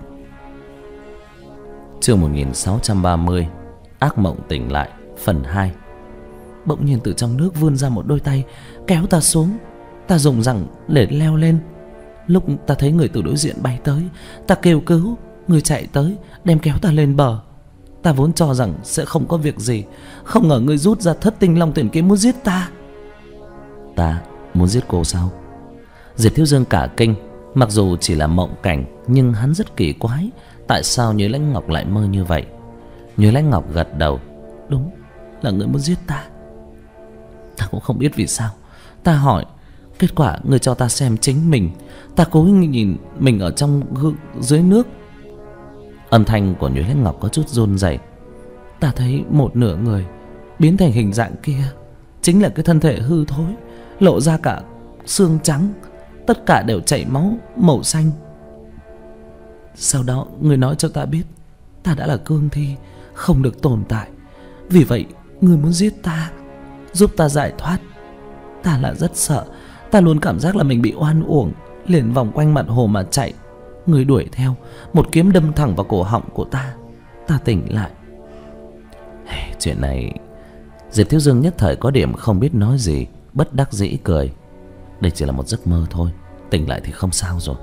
Chương một nghìn sáu trăm ba mươi, Ác mộng tỉnh lại, phần hai. Bỗng nhiên từ trong nước vươn ra một đôi tay kéo ta xuống. Ta dùng rằng để leo lên. Lúc ta thấy người từ đối diện bay tới, ta kêu cứu, người chạy tới đem kéo ta lên bờ. Ta vốn cho rằng sẽ không có việc gì, không ngờ người rút ra thất tinh long tuyển kiếm muốn giết ta. Ta muốn giết cô sao? Diệp Thiếu Dương cả kinh. Mặc dù chỉ là mộng cảnh, nhưng hắn rất kỳ quái, tại sao Nhuế Lãnh Ngọc lại mơ như vậy. Nhuế Lãnh Ngọc gật đầu. Đúng là người muốn giết ta. Ta cũng không biết vì sao. Ta hỏi, kết quả người cho ta xem chính mình. Ta cố nhìn mình ở trong gương dưới nước. Âm thanh của Nhuế Lãnh Ngọc có chút run rẩy. Ta thấy một nửa người biến thành hình dạng kia, chính là cái thân thể hư thối, lộ ra cả xương trắng, tất cả đều chảy máu màu xanh. Sau đó người nói cho ta biết ta đã là cương thi, không được tồn tại. Vì vậy người muốn giết ta, giúp ta giải thoát. Ta là rất sợ, ta luôn cảm giác là mình bị oan uổng, liền vòng quanh mặt hồ mà chạy. Người đuổi theo, một kiếm đâm thẳng vào cổ họng của ta. Ta tỉnh lại. Hey, chuyện này... Diệp Thiếu Dương nhất thời có điểm không biết nói gì, bất đắc dĩ cười. Đây chỉ là một giấc mơ thôi, tỉnh lại thì không sao rồi.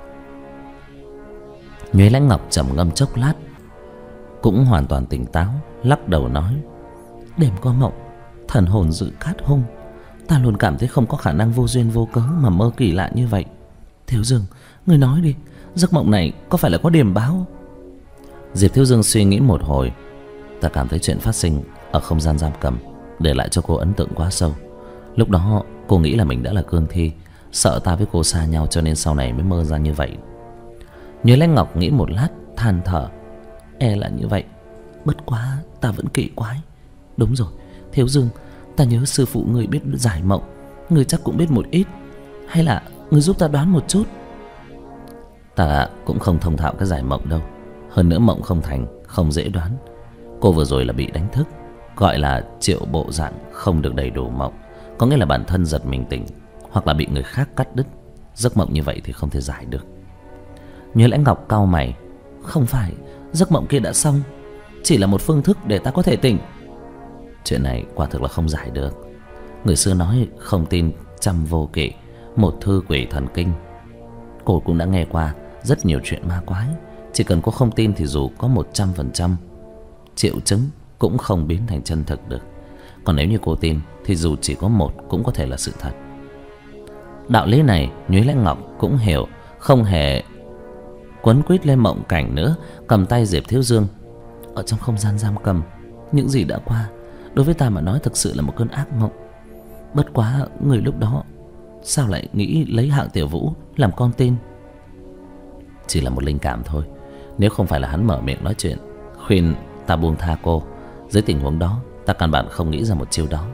Nhuế Lãnh Ngọc trầm ngâm chốc lát, cũng hoàn toàn tỉnh táo, lắc đầu nói: Đêm có mộng, thần hồn dự cát hung. Ta luôn cảm thấy không có khả năng vô duyên vô cớ mà mơ kỳ lạ như vậy. Thiếu Dương, người nói đi, giấc mộng này có phải là có điềm báo? Diệp Thiếu Dương suy nghĩ một hồi. Ta cảm thấy chuyện phát sinh ở không gian giam cầm để lại cho cô ấn tượng quá sâu. Lúc đó cô nghĩ là mình đã là cương thi, sợ ta với cô xa nhau, cho nên sau này mới mơ ra như vậy. Nhuế Lãnh Ngọc nghĩ một lát, than thở: E là như vậy, bất quá ta vẫn kỳ quái. Đúng rồi, Thiếu Dương, ta nhớ sư phụ người biết giải mộng, người chắc cũng biết một ít. Hay là người giúp ta đoán một chút? Ta cũng không thông thạo cái giải mộng đâu. Hơn nữa mộng không thành, không dễ đoán. Cô vừa rồi là bị đánh thức, gọi là triệu bộ dạng không được đầy đủ mộng, có nghĩa là bản thân giật mình tỉnh, hoặc là bị người khác cắt đứt. Giấc mộng như vậy thì không thể giải được. Nhuế Lãnh Ngọc cau mày: Không phải, Giấc mộng kia đã xong, chỉ là một phương thức để ta có thể tỉnh. Chuyện này quả thực là không giải được. Người xưa nói không tin trăm vô kỵ, một thư quỷ thần kinh. Cô cũng đã nghe qua rất nhiều chuyện ma quái. Chỉ cần cô không tin thì dù có một trăm phần trăm triệu chứng cũng không biến thành chân thực được. Còn nếu như cô tin thì dù chỉ có một cũng có thể là sự thật. Đạo lý này Nhuế Lãnh Ngọc cũng hiểu, không hề quấn quýt lên mộng cảnh nữa, cầm tay Diệp Thiếu Dương. Ở trong không gian giam cầm, những gì đã qua đối với ta mà nói thực sự là một cơn ác mộng. Bất quá người lúc đó sao lại nghĩ lấy Hạng Tiểu Vũ làm con tin? Chỉ là một linh cảm thôi. Nếu không phải là hắn mở miệng nói chuyện khuyên ta buông tha cô, dưới tình huống đó ta căn bản không nghĩ ra một chiêu đó.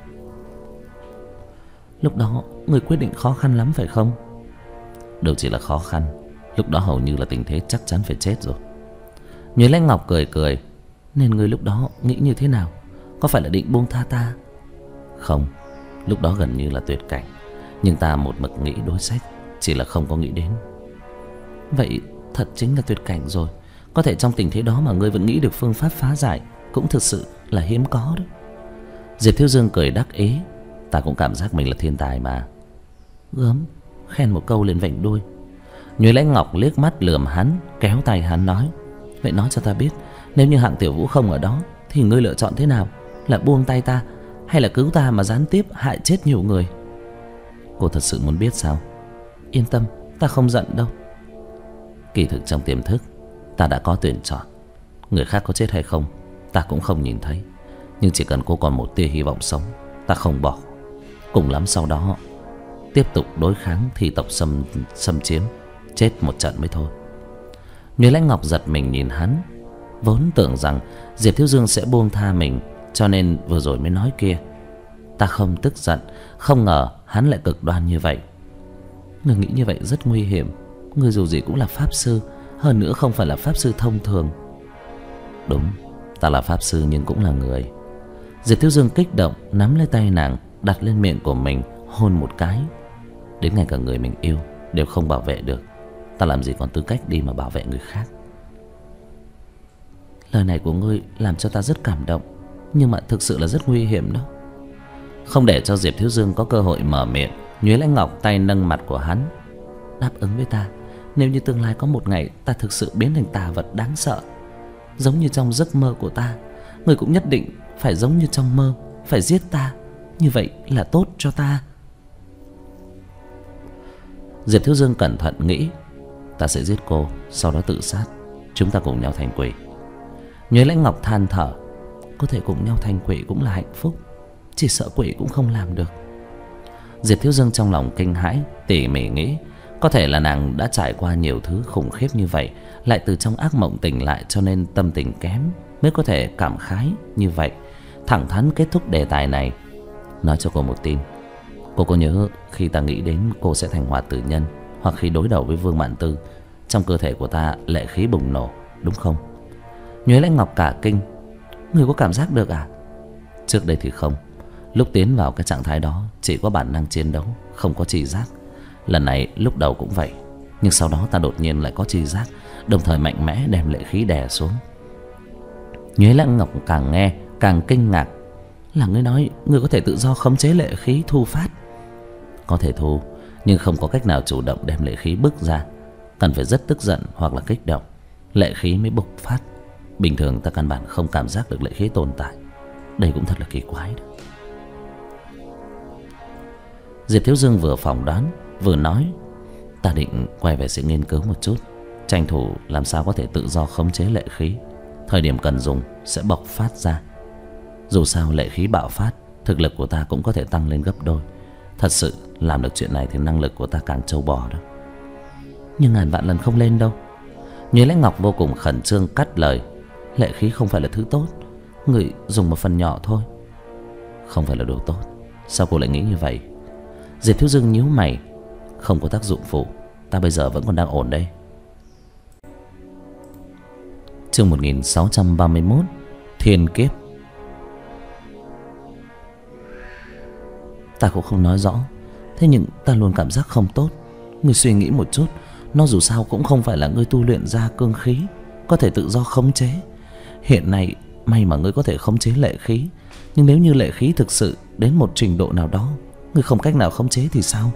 Lúc đó người quyết định khó khăn lắm phải không? Đâu chỉ là khó khăn, lúc đó hầu như là tình thế chắc chắn phải chết rồi. Nhuế Lãnh Ngọc cười cười. Nên người lúc đó nghĩ như thế nào? Có phải là định buông tha ta? Không, lúc đó gần như là tuyệt cảnh, nhưng ta một mực nghĩ đối sách, chỉ là không có nghĩ đến. Vậy thật chính là tuyệt cảnh rồi. Có thể trong tình thế đó mà ngươi vẫn nghĩ được phương pháp phá giải, cũng thực sự là hiếm có đấy. Diệp Thiếu Dương cười đắc ý. Ta cũng cảm giác mình là thiên tài mà. Gớm, khen một câu liền vảnh đuôi. Nhuế Lãnh Ngọc liếc mắt lườm hắn, kéo tay hắn nói: Vậy nói cho ta biết, nếu như Hạng Tiểu Vũ không ở đó thì ngươi lựa chọn thế nào? Là buông tay ta, hay là cứu ta mà gián tiếp hại chết nhiều người? Cô thật sự muốn biết sao? Yên tâm, ta không giận đâu. Kỳ thực trong tiềm thức ta đã có tuyển chọn. Người khác có chết hay không ta cũng không nhìn thấy, nhưng chỉ cần cô còn một tia hy vọng sống, ta không bỏ. Cùng lắm sau đó tiếp tục đối kháng thì tộc xâm, xâm chiếm, chết một trận mới thôi. Nhuế Lãnh Ngọc giật mình nhìn hắn. Vốn tưởng rằng Diệp Thiếu Dương sẽ buông tha mình, cho nên vừa rồi mới nói kia. Ta không tức giận, không ngờ hắn lại cực đoan như vậy. Người nghĩ như vậy rất nguy hiểm. Người dù gì cũng là pháp sư, hơn nữa không phải là pháp sư thông thường. Đúng, ta là pháp sư nhưng cũng là người. Diệp Thiếu Dương kích động nắm lấy tay nàng, đặt lên miệng của mình, hôn một cái. Đến ngay cả người mình yêu đều không bảo vệ được, ta làm gì còn tư cách đi mà bảo vệ người khác. Lời này của ngươi làm cho ta rất cảm động, nhưng mà thực sự là rất nguy hiểm đó. Không để cho Diệp Thiếu Dương có cơ hội mở miệng, Nhuế Lãnh Ngọc tay nâng mặt của hắn. Đáp ứng với ta, nếu như tương lai có một ngày ta thực sự biến thành tà vật đáng sợ, giống như trong giấc mơ của ta, ngươi cũng nhất định phải giống như trong mơ, phải giết ta. Như vậy là tốt cho ta. Diệp Thiếu Dương cẩn thận nghĩ. Ta sẽ giết cô, sau đó tự sát, chúng ta cùng nhau thành quỷ. Nhuế Lãnh Ngọc than thở. Có thể cùng nhau thành quỷ cũng là hạnh phúc, chỉ sợ quỷ cũng không làm được. Diệp Thiếu Dương trong lòng kinh hãi, tỉ mỉ nghĩ. Có thể là nàng đã trải qua nhiều thứ khủng khiếp như vậy, lại từ trong ác mộng tỉnh lại, cho nên tâm tình kém, mới có thể cảm khái như vậy. Thẳng thắn kết thúc đề tài này. Nói cho cô một tin. Cô có nhớ khi ta nghĩ đến cô sẽ thành hoạt tử nhân, hoặc khi đối đầu với Vương Mạn Tư, trong cơ thể của ta lệ khí bùng nổ, đúng không? Nhuế Lãnh Ngọc cả kinh. Người có cảm giác được à? Trước đây thì không. Lúc tiến vào cái trạng thái đó chỉ có bản năng chiến đấu, không có tri giác. Lần này lúc đầu cũng vậy, nhưng sau đó ta đột nhiên lại có tri giác, đồng thời mạnh mẽ đem lệ khí đè xuống. Nhuế Lãnh Ngọc càng nghe càng kinh ngạc. Là ngươi nói ngươi có thể tự do khống chế lệ khí thu phát? Có thể thu, nhưng không có cách nào chủ động đem lệ khí bức ra. Cần phải rất tức giận hoặc là kích động, lệ khí mới bộc phát. Bình thường ta căn bản không cảm giác được lệ khí tồn tại. Đây cũng thật là kỳ quái đó. Diệp Thiếu Dương vừa phỏng đoán vừa nói. Ta định quay về sẽ nghiên cứu một chút, tranh thủ làm sao có thể tự do khống chế lệ khí. Thời điểm cần dùng sẽ bộc phát ra. Dù sao lệ khí bạo phát, thực lực của ta cũng có thể tăng lên gấp đôi. Thật sự làm được chuyện này thì năng lực của ta càng trâu bò đó. Nhưng ngàn vạn lần không lên đâu. Nhuế Lãnh Ngọc vô cùng khẩn trương cắt lời. Lệ khí không phải là thứ tốt, người dùng một phần nhỏ thôi. Không phải là đồ tốt? Sao cô lại nghĩ như vậy? Diệp Thiếu Dương nhíu mày. Không có tác dụng phụ, ta bây giờ vẫn còn đang ổn đây. Chương một nghìn sáu trăm ba mươi mốt. Thiên kiếp. Ta cũng không nói rõ, thế nhưng ta luôn cảm giác không tốt. Ngươi suy nghĩ một chút, nó dù sao cũng không phải là ngươi tu luyện ra cương khí, có thể tự do khống chế. Hiện nay may mà ngươi có thể khống chế lệ khí, nhưng nếu như lệ khí thực sự đến một trình độ nào đó, ngươi không cách nào khống chế thì sao?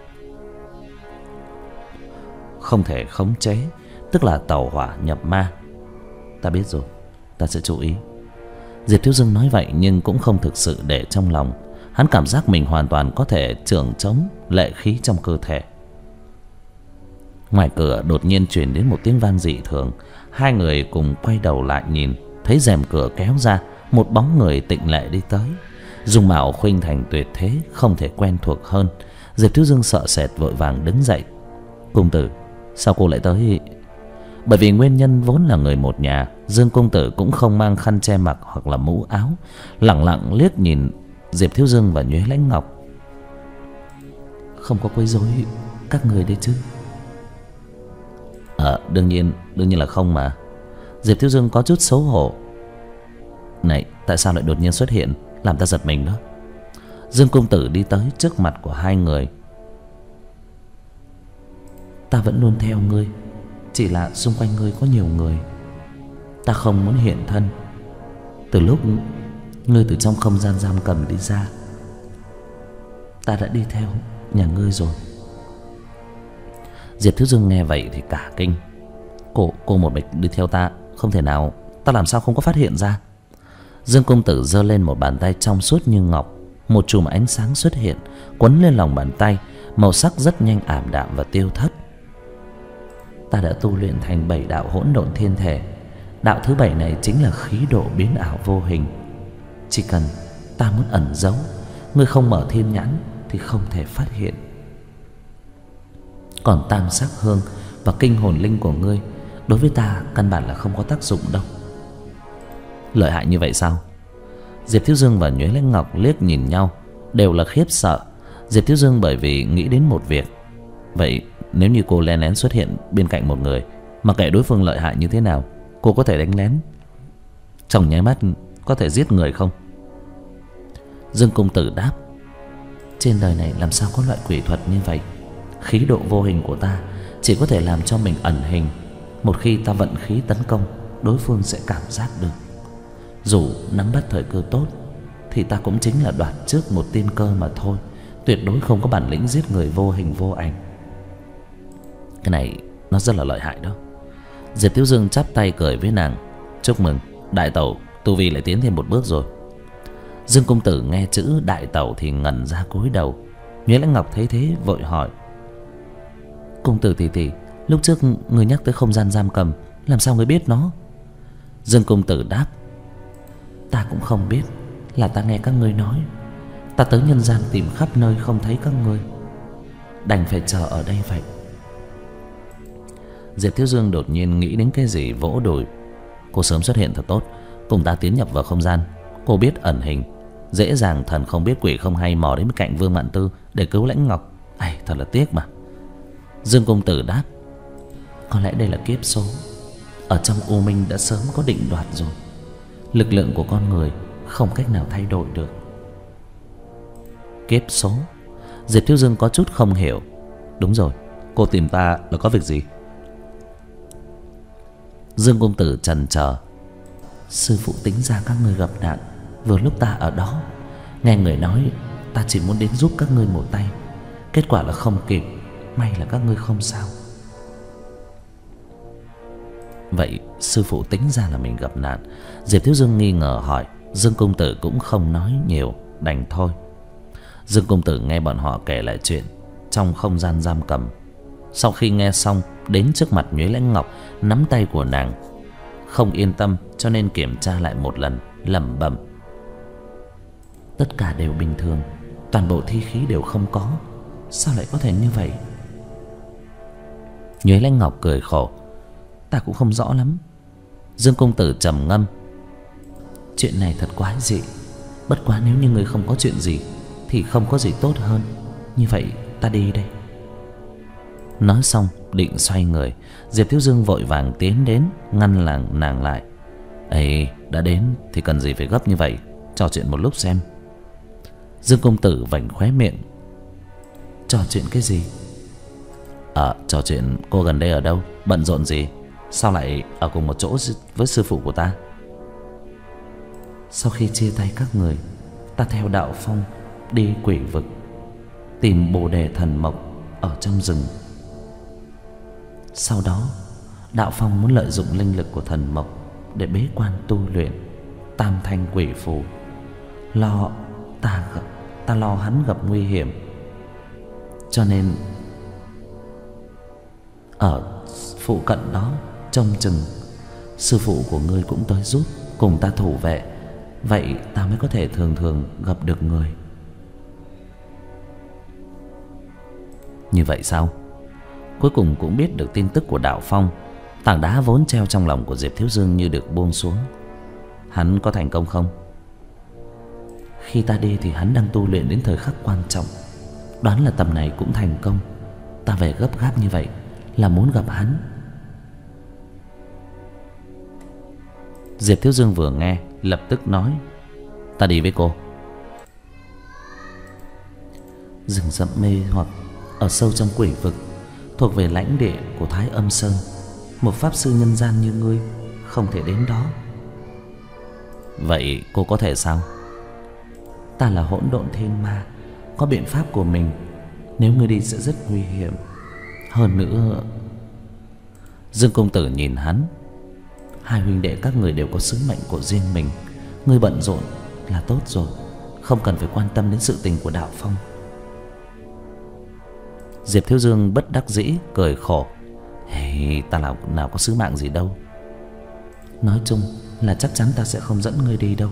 Không thể khống chế tức là tẩu hỏa nhập ma. Ta biết rồi, ta sẽ chú ý. Diệp Thiếu Dương nói vậy nhưng cũng không thực sự để trong lòng. Hắn cảm giác mình hoàn toàn có thể chưởng chống lệ khí trong cơ thể. Ngoài cửa đột nhiên truyền đến một tiếng vang dị thường. Hai người cùng quay đầu lại nhìn, thấy rèm cửa kéo ra, một bóng người tịnh lệ đi tới. Dung mạo khuynh thành tuyệt thế, không thể quen thuộc hơn. Diệp Thiếu Dương sợ sệt vội vàng đứng dậy. Công tử, sao cô lại tới? Bởi vì nguyên nhân vốn là người một nhà, Dương công tử cũng không mang khăn che mặt hoặc là mũ áo, lẳng lặng liếc nhìn Diệp Thiếu Dương và Nhuế Lãnh Ngọc. Không có quấy rối các người đấy chứ? Ờ, đương nhiên, đương nhiên là không mà. Diệp Thiếu Dương có chút xấu hổ. Này, tại sao lại đột nhiên xuất hiện, làm ta giật mình đó. Dương công tử đi tới trước mặt của hai người. Ta vẫn luôn theo ngươi, chỉ là xung quanh ngươi có nhiều người, ta không muốn hiện thân. Từ lúc ngươi từ trong không gian giam cầm đi ra, ta đã đi theo nhà ngươi rồi. Diệp Thiếu Dương nghe vậy thì cả kinh. Cô, cô một mực đi theo ta, không thể nào, ta làm sao không có phát hiện ra? Dương công tử giơ lên một bàn tay trong suốt như ngọc. Một chùm ánh sáng xuất hiện, quấn lên lòng bàn tay, màu sắc rất nhanh ảm đạm và tiêu thất. Ta đã tu luyện thành bảy đạo hỗn độn thiên thể. Đạo thứ bảy này chính là khí độ biến ảo vô hình. Chỉ cần ta muốn ẩn giấu, ngươi không mở thiên nhãn thì không thể phát hiện. Còn tam sắc hương và kinh hồn linh của ngươi đối với ta căn bản là không có tác dụng đâu. Lợi hại như vậy sao? Diệp Thiếu Dương và Nhuế Lãnh Ngọc liếc nhìn nhau, đều là khiếp sợ. Diệp Thiếu Dương bởi vì nghĩ đến một việc. Vậy nếu như cô lén lén xuất hiện bên cạnh một người, mặc kệ đối phương lợi hại như thế nào, cô có thể đánh lén trong nháy mắt, có thể giết người không? Dương công tử đáp: trên đời này làm sao có loại quỷ thuật như vậy? Khí độ vô hình của ta chỉ có thể làm cho mình ẩn hình. Một khi ta vận khí tấn công, đối phương sẽ cảm giác được. Dù nắm bắt thời cơ tốt thì ta cũng chính là đoạt trước một tiên cơ mà thôi, tuyệt đối không có bản lĩnh giết người vô hình vô ảnh. Cái này nó rất là lợi hại đó. Diệp Thiếu Dương chắp tay cười với nàng: chúc mừng đại tẩu, tu vi lại tiến thêm một bước rồi. Dương công tử nghe chữ đại tẩu thì ngẩn ra cúi đầu. Nhuế Lãnh Ngọc thấy thế vội hỏi: công tử tỷ tỷ, lúc trước người nhắc tới không gian giam cầm, làm sao người biết nó? Dương công tử đáp: ta cũng không biết, là ta nghe các ngươi nói. Ta tới nhân gian tìm khắp nơi không thấy các ngươi, đành phải chờ ở đây vậy. Diệp Thiếu Dương đột nhiên nghĩ đến cái gì vỗ đùi: cô sớm xuất hiện thật tốt, cùng ta tiến nhập vào không gian. Cô biết ẩn hình, dễ dàng thần không biết quỷ không hay mò đến bên cạnh Vương Mạn Tư để cứu Lãnh Ngọc. Ai, thật là tiếc mà. Dương công tử đáp: có lẽ đây là kiếp số. Ở trong u minh đã sớm có định đoạt rồi. Lực lượng của con người không cách nào thay đổi được. Kiếp số? Diệp Thiếu Dương có chút không hiểu. Đúng rồi, cô tìm ta là có việc gì? Dương công tử chần chờ: sư phụ tính ra các ngươi gặp nạn vừa lúc ta ở đó. Nghe người nói ta chỉ muốn đến giúp các ngươi một tay, kết quả là không kịp. May là các ngươi không sao. Vậy sư phụ tính ra là mình gặp nạn? Diệp Thiếu Dương nghi ngờ hỏi. Dương công tử cũng không nói nhiều, đành thôi. Dương công tử nghe bọn họ kể lại chuyện trong không gian giam cầm. Sau khi nghe xong, đến trước mặt Nhuế Lãnh Ngọc, nắm tay của nàng. Không yên tâm cho nên kiểm tra lại một lần, lẩm bẩm: tất cả đều bình thường, toàn bộ thi khí đều không có. Sao lại có thể như vậy? Nhuế Lãnh Ngọc cười khổ: ta cũng không rõ lắm. Dương công tử trầm ngâm: chuyện này thật quái dị. Bất quá nếu như người không có chuyện gì thì không có gì tốt hơn. Như vậy ta đi đây. Nói xong định xoay người, Diệp Thiếu Dương vội vàng tiến đến ngăn làng nàng lại. Ê, đã đến thì cần gì phải gấp như vậy, trò chuyện một lúc xem. Dương công tử vành khóe miệng: trò chuyện cái gì? Ờ, trò chuyện cô gần đây ở đâu, bận rộn gì? sao lại ở cùng một chỗ với sư phụ của ta? Sau khi chia tay các người, ta theo đạo phong đi quỷ vực, tìm bồ đề thần mộc ở trong rừng. Sau đó đạo phong muốn lợi dụng linh lực của thần mộc để bế quan tu luyện tam thanh quỷ phù. Lo ta gặp, ta lo hắn gặp nguy hiểm, cho nên ở phụ cận đó trông chừng. Sư phụ của ngươi cũng tới giúp, cùng ta thủ vệ, vậy ta mới có thể thường thường gặp được người. Như vậy sao? Cuối cùng cũng biết được tin tức của đạo phong. Tảng đá vốn treo trong lòng của Diệp Thiếu Dương như được buông xuống. Hắn có thành công không? Khi ta đi thì hắn đang tu luyện đến thời khắc quan trọng, đoán là tầm này cũng thành công. Ta về gấp gáp như vậy là muốn gặp hắn. Diệp Thiếu Dương vừa nghe lập tức nói: ta đi với cô. Rừng rậm mê hoặc ở sâu trong quỷ vực, thuộc về lãnh địa của Thái Âm Sơn. Một pháp sư nhân gian như ngươi không thể đến đó. Vậy cô có thể sao? Ta là hỗn độn thiên ma, có biện pháp của mình. Nếu ngươi đi sẽ rất nguy hiểm. Hơn nữa... Dương công tử nhìn hắn: hai huynh đệ các người đều có sứ mệnh của riêng mình. Ngươi bận rộn là tốt rồi, không cần phải quan tâm đến sự tình của đạo phong. Diệp Thiếu Dương bất đắc dĩ cười khổ: hey, ta nào, nào có sứ mạng gì đâu. Nói chung là chắc chắn ta sẽ không dẫn ngươi đi đâu.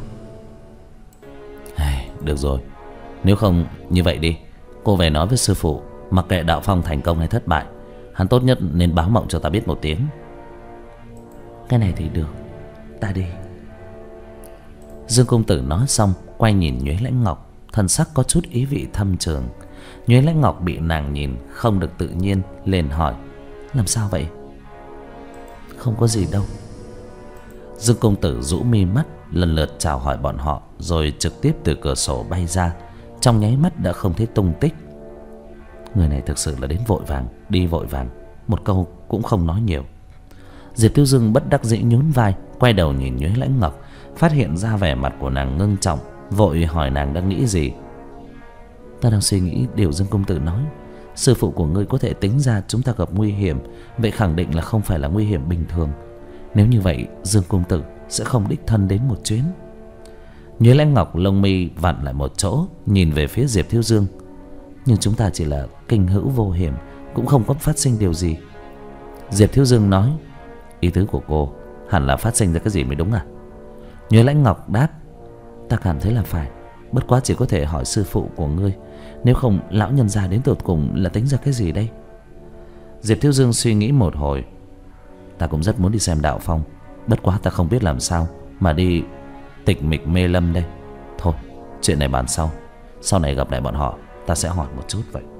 Hey, được rồi, nếu không như vậy đi, cô về nói với sư phụ, mặc kệ đạo phong thành công hay thất bại, hắn tốt nhất nên báo mộng cho ta biết một tiếng. Cái này thì được, ta đi. Dương công tử nói xong quay nhìn Nhuế Lãnh Ngọc, thần sắc có chút ý vị thâm trường. Nhuế Lãnh Ngọc bị nàng nhìn không được tự nhiên, liền hỏi: làm sao vậy? Không có gì đâu. Dương công tử rũ mi mắt, lần lượt chào hỏi bọn họ, rồi trực tiếp từ cửa sổ bay ra. Trong nháy mắt đã không thấy tung tích. Người này thực sự là đến vội vàng, đi vội vàng, một câu cũng không nói nhiều. Diệp Tiêu Dương bất đắc dĩ nhún vai, quay đầu nhìn Nhuế Lãnh Ngọc, phát hiện ra vẻ mặt của nàng ngưng trọng, vội hỏi nàng đang nghĩ gì. Ta đang suy nghĩ điều Dương công tử nói. Sư phụ của ngươi có thể tính ra chúng ta gặp nguy hiểm, vậy khẳng định là không phải là nguy hiểm bình thường. Nếu như vậy, Dương công tử sẽ không đích thân đến một chuyến. Nhuế Lãnh Ngọc lông mi vặn lại một chỗ, nhìn về phía Diệp Thiếu Dương. Nhưng chúng ta chỉ là kinh hữu vô hiểm, cũng không có phát sinh điều gì. Diệp Thiếu Dương nói: ý tứ của cô hẳn là phát sinh ra cái gì mới đúng à? Nhuế Lãnh Ngọc đáp: ta cảm thấy là phải, bất quá chỉ có thể hỏi sư phụ của ngươi. Nếu không, lão nhân già đến tột cùng là tính ra cái gì đây? Diệp Thiếu Dương suy nghĩ một hồi: ta cũng rất muốn đi xem đạo phong, bất quá ta không biết làm sao mà đi tịch mịch mê lâm đây. Thôi, chuyện này bàn sau. Sau này gặp lại bọn họ, ta sẽ hỏi một chút vậy.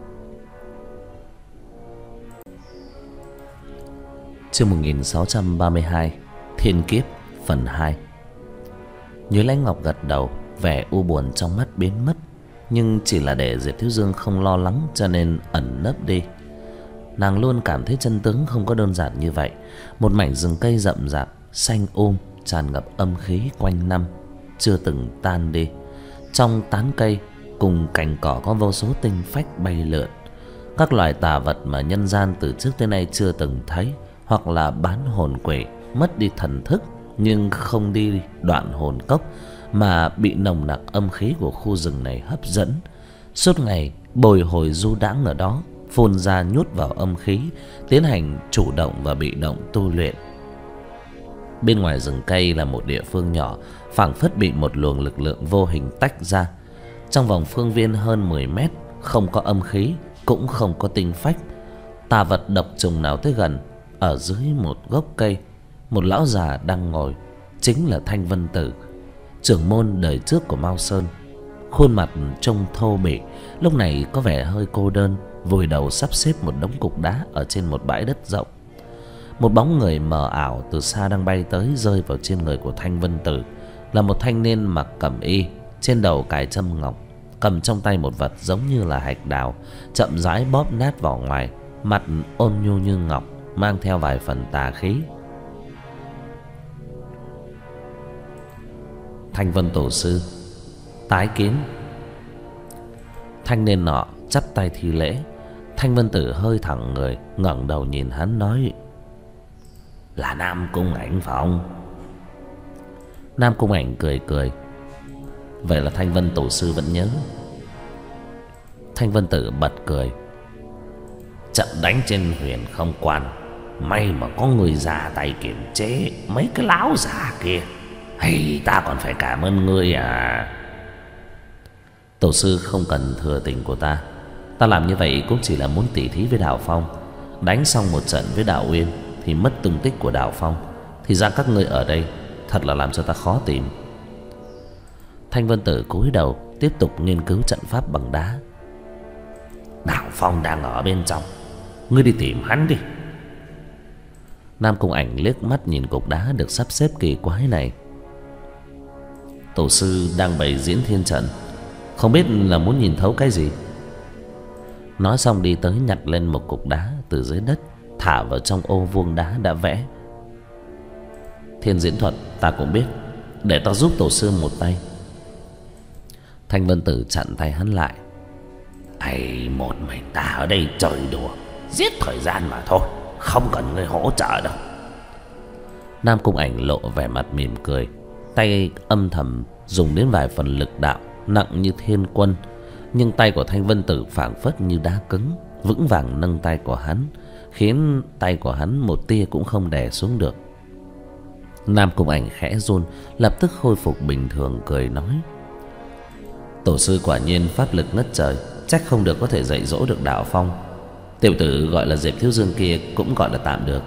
Chương một nghìn sáu trăm ba mươi hai, Thiên Kiếp phần hai. Nhuế Lãnh Ngọc gật đầu, vẻ u buồn trong mắt biến mất, nhưng chỉ là để Diệp Thiếu Dương không lo lắng cho nên ẩn nấp đi. Nàng luôn cảm thấy chân tướng không có đơn giản như vậy. Một mảnh rừng cây rậm rạp, xanh um, tràn ngập âm khí quanh năm, chưa từng tan đi. Trong tán cây cùng cành cỏ có vô số tinh phách bay lượn, các loài tà vật mà nhân gian từ trước tới nay chưa từng thấy, hoặc là bán hồn quỷ, mất đi thần thức nhưng không đi đoạn hồn cốc, mà bị nồng nặc âm khí của khu rừng này hấp dẫn, suốt ngày bồi hồi du đãng ở đó, phun ra nhốt vào âm khí, tiến hành chủ động và bị động tu luyện. Bên ngoài rừng cây là một địa phương nhỏ, phảng phất bị một luồng lực lượng vô hình tách ra. Trong vòng phương viên hơn mười mét, không có âm khí, cũng không có tinh phách. Tà vật độc trùng nào tới gần. Ở dưới một gốc cây, một lão già đang ngồi, chính là Thanh Vân Tử, trưởng môn đời trước của Mao Sơn. Khuôn mặt trông thô bỉ, lúc này có vẻ hơi cô đơn, vùi đầu sắp xếp một đống cục đá ở trên một bãi đất rộng. Một bóng người mờ ảo từ xa đang bay tới, rơi vào trên người của Thanh Vân Tử. Là một thanh niên mặc cẩm y, trên đầu cài trâm ngọc, cầm trong tay một vật giống như là hạch đào, chậm rãi bóp nát vào ngoài, mặt ôn nhu như ngọc, mang theo vài phần tà khí. Thanh Vân tổ sư, tái kiến. Thanh niên nọ chắp tay thi lễ. Thanh Vân Tử hơi thẳng người, ngẩng đầu nhìn hắn nói: Là Nam Cung Ảnh phải không? Nam Cung Ảnh cười cười: Vậy là Thanh Vân tổ sư vẫn nhớ. Thanh Vân Tử bật cười: Trận đánh trên Huyền Không Quan, may mà có người ra tay kiềm chế mấy cái láo già kia, hay ta còn phải cảm ơn ngươi à. Tổ sư không cần thừa tình của ta. Ta làm như vậy cũng chỉ là muốn tỉ thí với Đào Phong. Đánh xong một trận với Đào Uyên thì mất tung tích của Đào Phong, thì ra các ngươi ở đây thật là làm cho ta khó tìm. Thanh Vân Tử cúi đầu tiếp tục nghiên cứu trận pháp bằng đá. Đào Phong đang ở bên trong, ngươi đi tìm hắn đi. Nam Cung Ảnh liếc mắt nhìn cục đá được sắp xếp kỳ quái này. Tổ sư đang bày diễn thiên trận, không biết là muốn nhìn thấu cái gì. Nói xong đi tới nhặt lên một cục đá từ dưới đất, thả vào trong ô vuông đá đã vẽ. Thiên diễn thuật ta cũng biết, để ta giúp tổ sư một tay. Thanh Vân Tử chặn tay hắn lại: Hay một mình ta ở đây chơi đùa, giết thời gian mà thôi, không cần người hỗ trợ đâu. Nam Cung Ảnh lộ vẻ mặt mỉm cười, tay âm thầm dùng đến vài phần lực đạo nặng như thiên quân. Nhưng tay của Thanh Vân Tử phảng phất như đá cứng, vững vàng nâng tay của hắn, khiến tay của hắn một tia cũng không đè xuống được. Nam Cung Ảnh khẽ run, lập tức khôi phục bình thường, cười nói: Tổ sư quả nhiên pháp lực ngất trời, chắc không được có thể dạy dỗ được Đạo Phong. Tiểu tử gọi là Diệp Thiếu Dương kia cũng gọi là tạm được.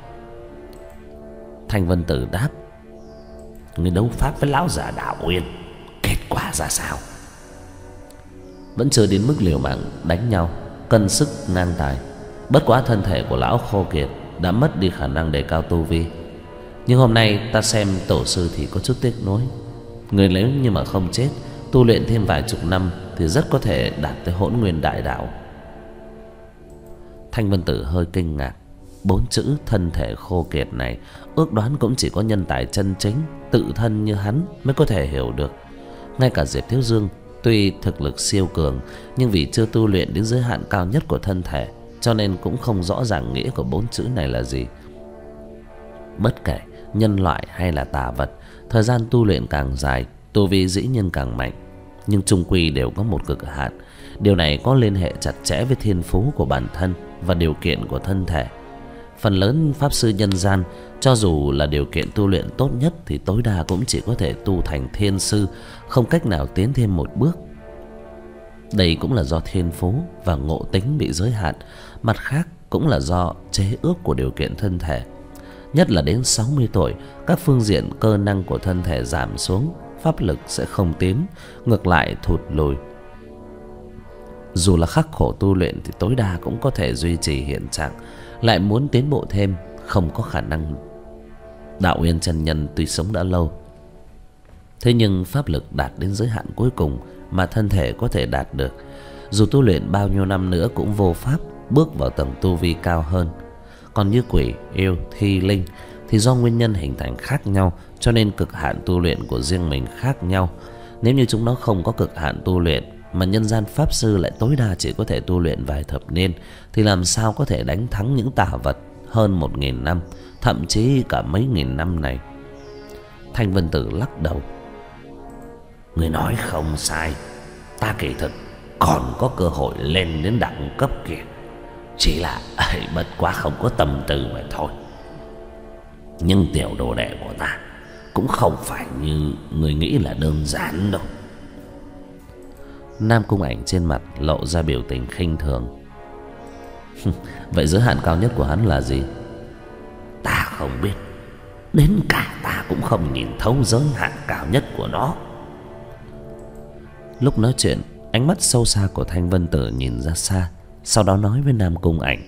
Thanh Vân Tử đáp: Ngươi đấu pháp với lão già Đào Uyên, kết quả ra sao? Vẫn chưa đến mức liều mạng đánh nhau, cân sức nan tài. Bất quá thân thể của lão khô kiệt, đã mất đi khả năng đề cao tu vi. Nhưng hôm nay ta xem tổ sư thì có chút tiếc nuối. Người nếu như mà không chết, tu luyện thêm vài chục năm thì rất có thể đạt tới Hỗn Nguyên Đại Đạo. Thanh Vân Tử hơi kinh ngạc. Bốn chữ thân thể khô kiệt này ước đoán cũng chỉ có nhân tài chân chính, tự thân như hắn mới có thể hiểu được. Ngay cả Diệp Thiếu Dương tuy thực lực siêu cường, nhưng vì chưa tu luyện đến giới hạn cao nhất của thân thể, cho nên cũng không rõ ràng nghĩa của bốn chữ này là gì. Bất kể nhân loại hay là tà vật, thời gian tu luyện càng dài, tu vi dĩ nhiên càng mạnh, nhưng chung quy đều có một cực hạn. Điều này có liên hệ chặt chẽ với thiên phú của bản thân và điều kiện của thân thể. Phần lớn pháp sư nhân gian, cho dù là điều kiện tu luyện tốt nhất thì tối đa cũng chỉ có thể tu thành thiên sư, không cách nào tiến thêm một bước. Đây cũng là do thiên phú và ngộ tính bị giới hạn, mặt khác cũng là do chế ước của điều kiện thân thể. Nhất là đến sáu mươi tuổi, các phương diện cơ năng của thân thể giảm xuống, pháp lực sẽ không tiến, ngược lại thụt lùi. Dù là khắc khổ tu luyện thì tối đa cũng có thể duy trì hiện trạng, lại muốn tiến bộ thêm không có khả năng. Đạo Uyên chân nhân tuy sống đã lâu, thế nhưng pháp lực đạt đến giới hạn cuối cùng mà thân thể có thể đạt được. Dù tu luyện bao nhiêu năm nữa cũng vô pháp bước vào tầng tu vi cao hơn. Còn như quỷ, yêu, thi, linh thì do nguyên nhân hình thành khác nhau, cho nên cực hạn tu luyện của riêng mình khác nhau. Nếu như chúng nó không có cực hạn tu luyện, mà nhân gian pháp sư lại tối đa chỉ có thể tu luyện vài thập niên, thì làm sao có thể đánh thắng những tà vật hơn một nghìn năm, thậm chí cả mấy nghìn năm này. Thanh Vân Tử lắc đầu: Người nói không sai, ta kỳ thực còn có cơ hội lên đến đẳng cấp kia, chỉ là ấy, bất quá không có tâm tư mà thôi. Nhưng tiểu đồ đệ của ta cũng không phải như người nghĩ là đơn giản đâu. Nam Cung Ảnh trên mặt lộ ra biểu tình khinh thường. Vậy giới hạn cao nhất của hắn là gì? Ta không biết, đến cả ta cũng không nhìn thấu giới hạn cao nhất của nó. Lúc nói chuyện, ánh mắt sâu xa của Thanh Vân Tử nhìn ra xa, sau đó nói với Nam Cung Ảnh: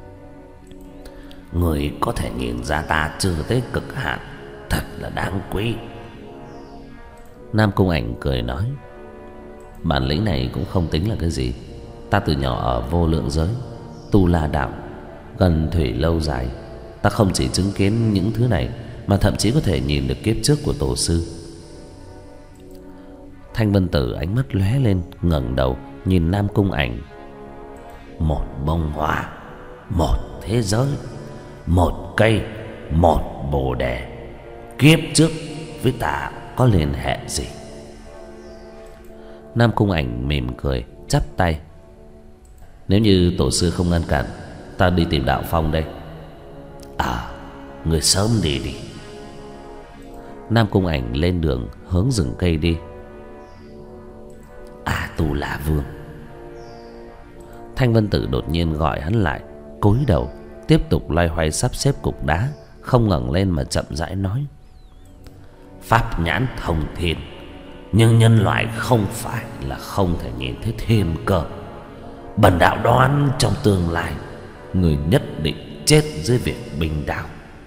Người có thể nhìn ra ta chưa tới cực hạn, thật là đáng quý. Nam Cung Ảnh cười nói: Bản lĩnh này cũng không tính là cái gì. Ta từ nhỏ ở vô lượng giới, tu la đạo, gần thủy lâu dài. Ta không chỉ chứng kiến những thứ này, mà thậm chí có thể nhìn được kiếp trước của tổ sư. Thanh Vân Tử ánh mắt lóe lên, ngẩng đầu nhìn Nam Cung Ảnh. Một bông hoa, một thế giới, một cây, một bồ đề, kiếp trước với ta có liên hệ gì? Nam Cung Ảnh mỉm cười, chắp tay. Nếu như tổ sư không ngăn cản, ta đi tìm Đạo Phong đây. À, người sớm đi đi. Nam Cung Ảnh lên đường hướng rừng cây đi. À, Tu La Vương. Thanh Vân Tử đột nhiên gọi hắn lại, cúi đầu tiếp tục loay hoay sắp xếp cục đá, không ngẩng lên mà chậm rãi nói. Pháp nhãn thông thiên, nhưng nhân loại không phải là không thể nhìn thấy thiên cơ. Bần đạo đoán trong tương lai, người nhất định chết dưới việc binh đao.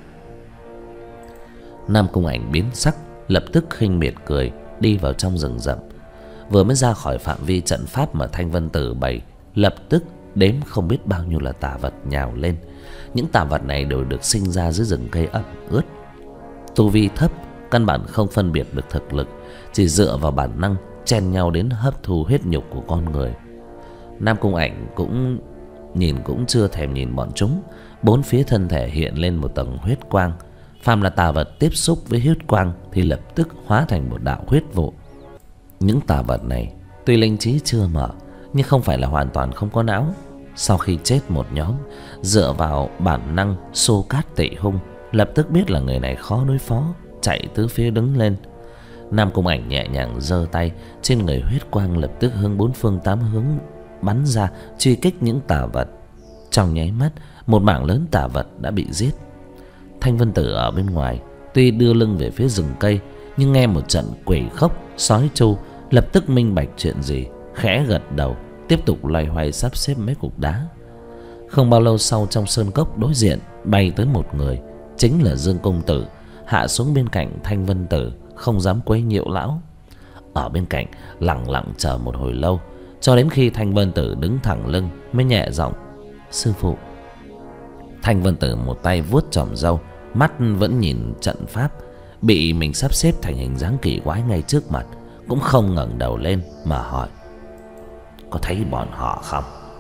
Nam Cung Ảnh biến sắc, lập tức khinh miệt cười, đi vào trong rừng rậm. Vừa mới ra khỏi phạm vi trận pháp mà Thanh Vân Tử bày, lập tức đếm không biết bao nhiêu là tà vật nhào lên. Những tà vật này đều được sinh ra dưới rừng cây ẩm ướt. Tu vi thấp, căn bản không phân biệt được thực lực, chỉ dựa vào bản năng chen nhau đến hấp thu huyết nhục của con người. Nam Cung Ảnh cũng nhìn cũng chưa thèm nhìn bọn chúng. Bốn phía thân thể hiện lên một tầng huyết quang. Phàm là tà vật tiếp xúc với huyết quang thì lập tức hóa thành một đạo huyết vụ. Những tà vật này tuy linh trí chưa mở, nhưng không phải là hoàn toàn không có não. Sau khi chết một nhóm, dựa vào bản năng xô cát tị hung, lập tức biết là người này khó đối phó, chạy tứ phía đứng lên. Nam Cung Ảnh nhẹ nhàng giơ tay, trên người huyết quang lập tức hướng bốn phương tám hướng bắn ra, truy kích những tà vật. Trong nháy mắt, một mảng lớn tà vật đã bị giết. Thanh Vân Tử ở bên ngoài tuy đưa lưng về phía rừng cây, nhưng nghe một trận quỷ khóc sói tru, lập tức minh bạch chuyện gì, khẽ gật đầu, tiếp tục loay hoay sắp xếp mấy cục đá. Không bao lâu sau, trong sơn cốc đối diện bay tới một người, chính là Dương Công Tử, hạ xuống bên cạnh Thanh Vân Tử, không dám quấy nhiễu lão. Ở bên cạnh lặng lặng chờ một hồi lâu, cho đến khi Thanh Vân Tử đứng thẳng lưng mới nhẹ giọng: Sư phụ. Thanh Vân Tử một tay vuốt chòm râu, mắt vẫn nhìn trận pháp bị mình sắp xếp thành hình dáng kỳ quái ngay trước mặt, cũng không ngẩng đầu lên mà hỏi: Có thấy bọn họ không?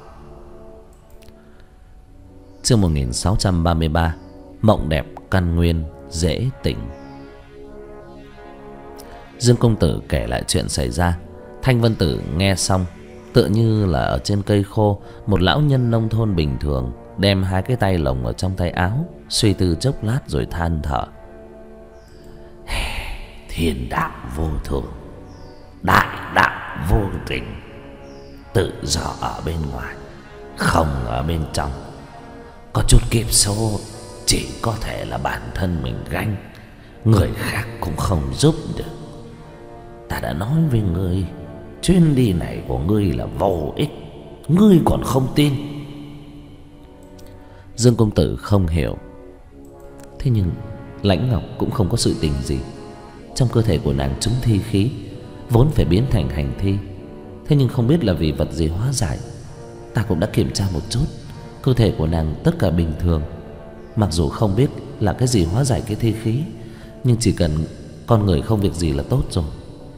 Chương một nghìn sáu trăm ba mươi ba. Mộng đẹp căn nguyên dễ tỉnh. Dương Công Tử kể lại chuyện xảy ra. Thanh Vân Tử nghe xong tựa như là ở trên cây khô, một lão nhân nông thôn bình thường, đem hai cái tay lồng ở trong tay áo, suy tư chốc lát rồi than thở: Thiên đạo vô thường, đại đạo vô tình. Tự do ở bên ngoài, không ở bên trong. Có chút kiếp số chỉ có thể là bản thân mình gánh, người khác cũng không giúp được. Ta đã nói với ngươi, chuyến đi này của ngươi là vô ích, ngươi còn không tin. Dương Công Tử không hiểu. Thế nhưng Lãnh Ngọc cũng không có sự tình gì. Trong cơ thể của nàng trúng thi khí, vốn phải biến thành hành thi. Thế nhưng không biết là vì vật gì hóa giải. Ta cũng đã kiểm tra một chút, cơ thể của nàng tất cả bình thường. Mặc dù không biết là cái gì hóa giải cái thi khí, nhưng chỉ cần con người không việc gì là tốt rồi.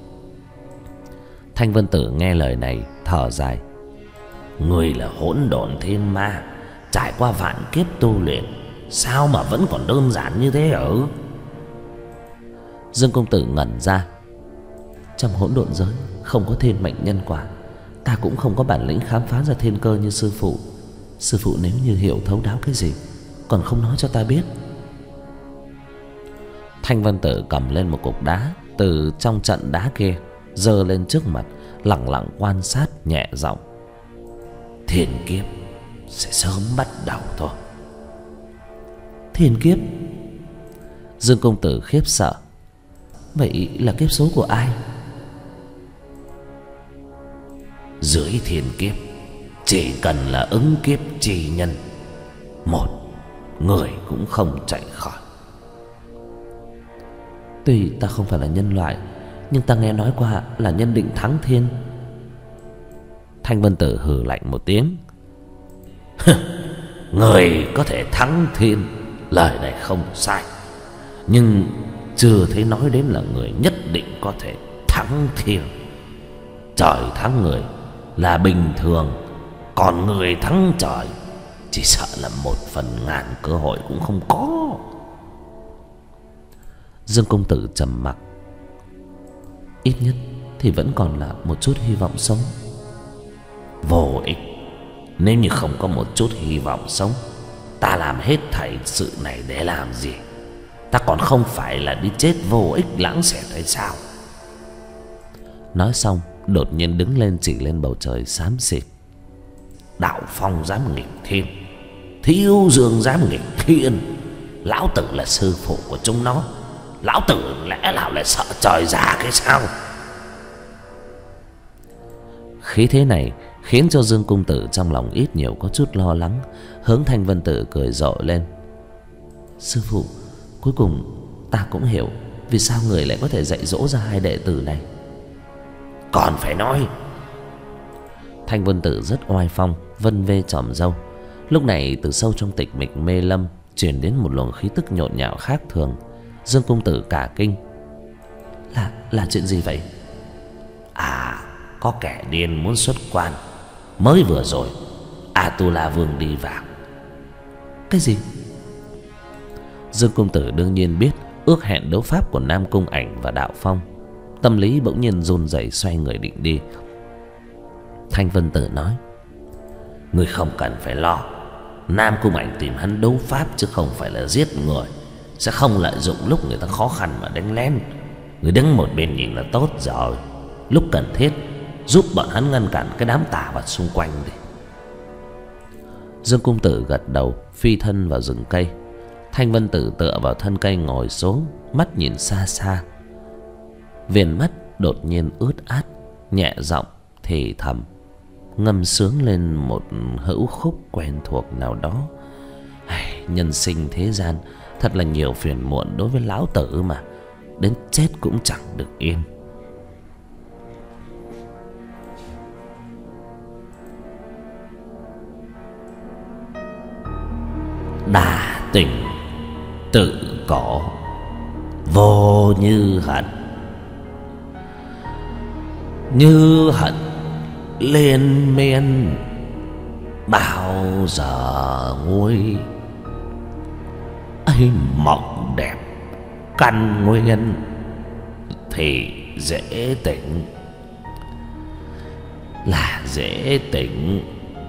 Thanh Vân Tử nghe lời này thở dài: Ngươi là hỗn độn thiên ma, trải qua vạn kiếp tu luyện, sao mà vẫn còn đơn giản như thế hả? Dương Công Tử ngẩn ra. Trong hỗn độn giới không có thiên mệnh nhân quả, ta cũng không có bản lĩnh khám phá ra thiên cơ như sư phụ. Sư phụ nếu như hiểu thấu đáo cái gì, còn không nói cho ta biết. Thanh Vân Tử cầm lên một cục đá từ trong trận đá kia, giơ lên trước mặt, lặng lặng quan sát, nhẹ giọng: Thiên kiếp sẽ sớm bắt đầu thôi. Thiên kiếp? Dương Công Tử khiếp sợ. Vậy là kiếp số của ai? Dưới thiên kiếp, chỉ cần là ứng kiếp chi nhân, một người cũng không chạy khỏi. Tuy ta không phải là nhân loại, nhưng ta nghe nói qua là nhân định thắng thiên. Thanh Vân Tử hừ lạnh một tiếng: Người có thể thắng thiên, lời này không sai, nhưng chưa thấy nói đến là người nhất định có thể thắng thiên. Trời thắng người là bình thường, còn người thắng trời chỉ sợ là một phần ngàn cơ hội cũng không có. Dương công tử trầm mặc. Ít nhất thì vẫn còn là một chút hy vọng sống. Vô ích. Nếu như không có một chút hy vọng sống, ta làm hết thảy sự này để làm gì? Ta còn không phải là đi chết vô ích lãng xẹt hay sao? Nói xong đột nhiên đứng lên chỉ lên bầu trời xám xịt. Đạo Phong dám nghịch thiên, Thiếu Dương dám nghịch thiên. Lão tử là sư phụ của chúng nó, lão tử lẽ nào lại sợ trời già cái sao? Khí thế này khiến cho Dương công tử trong lòng ít nhiều có chút lo lắng, hướng Thanh Vân Tử cười rộ lên. Sư phụ, cuối cùng ta cũng hiểu vì sao người lại có thể dạy dỗ ra hai đệ tử này. Còn phải nói. Thanh Vân Tử rất oai phong, vân vê chòm râu. Lúc này từ sâu trong tịch mịch mê lâm truyền đến một luồng khí tức nhộn nhạo khác thường. Dương công tử cả kinh. Là là chuyện gì vậy? À, có kẻ điên muốn xuất quan. Mới vừa rồi Atula Vương đi vào. Cái gì? Dương công tử đương nhiên biết ước hẹn đấu pháp của Nam Cung Ảnh và Đạo Phong. Tâm lý bỗng nhiên run rẩy, xoay người định đi. Thanh Vân Tử nói: Ngươi không cần phải lo. Nam Cung Ảnh tìm hắn đấu pháp chứ không phải là giết người, sẽ không lợi dụng lúc người ta khó khăn mà đánh lén. Ngươi đứng một bên nhìn là tốt rồi. Lúc cần thiết giúp bọn hắn ngăn cản cái đám tà vật xung quanh đi. Dương công tử gật đầu, phi thân vào rừng cây. Thanh Vân Tử tựa vào thân cây ngồi xuống, mắt nhìn xa xa. Viền mắt đột nhiên ướt át, nhẹ giọng thì thầm ngâm sướng lên một hữu khúc quen thuộc nào đó. Nhân sinh thế gian thật là nhiều phiền muộn đối với lão tử mà, đến chết cũng chẳng được yên. Đà tình tự có, vô như hận. Như hận liên miên, bao giờ nguôi. Ấy mộng đẹp căn nguyên thì dễ tỉnh. Là dễ tỉnh,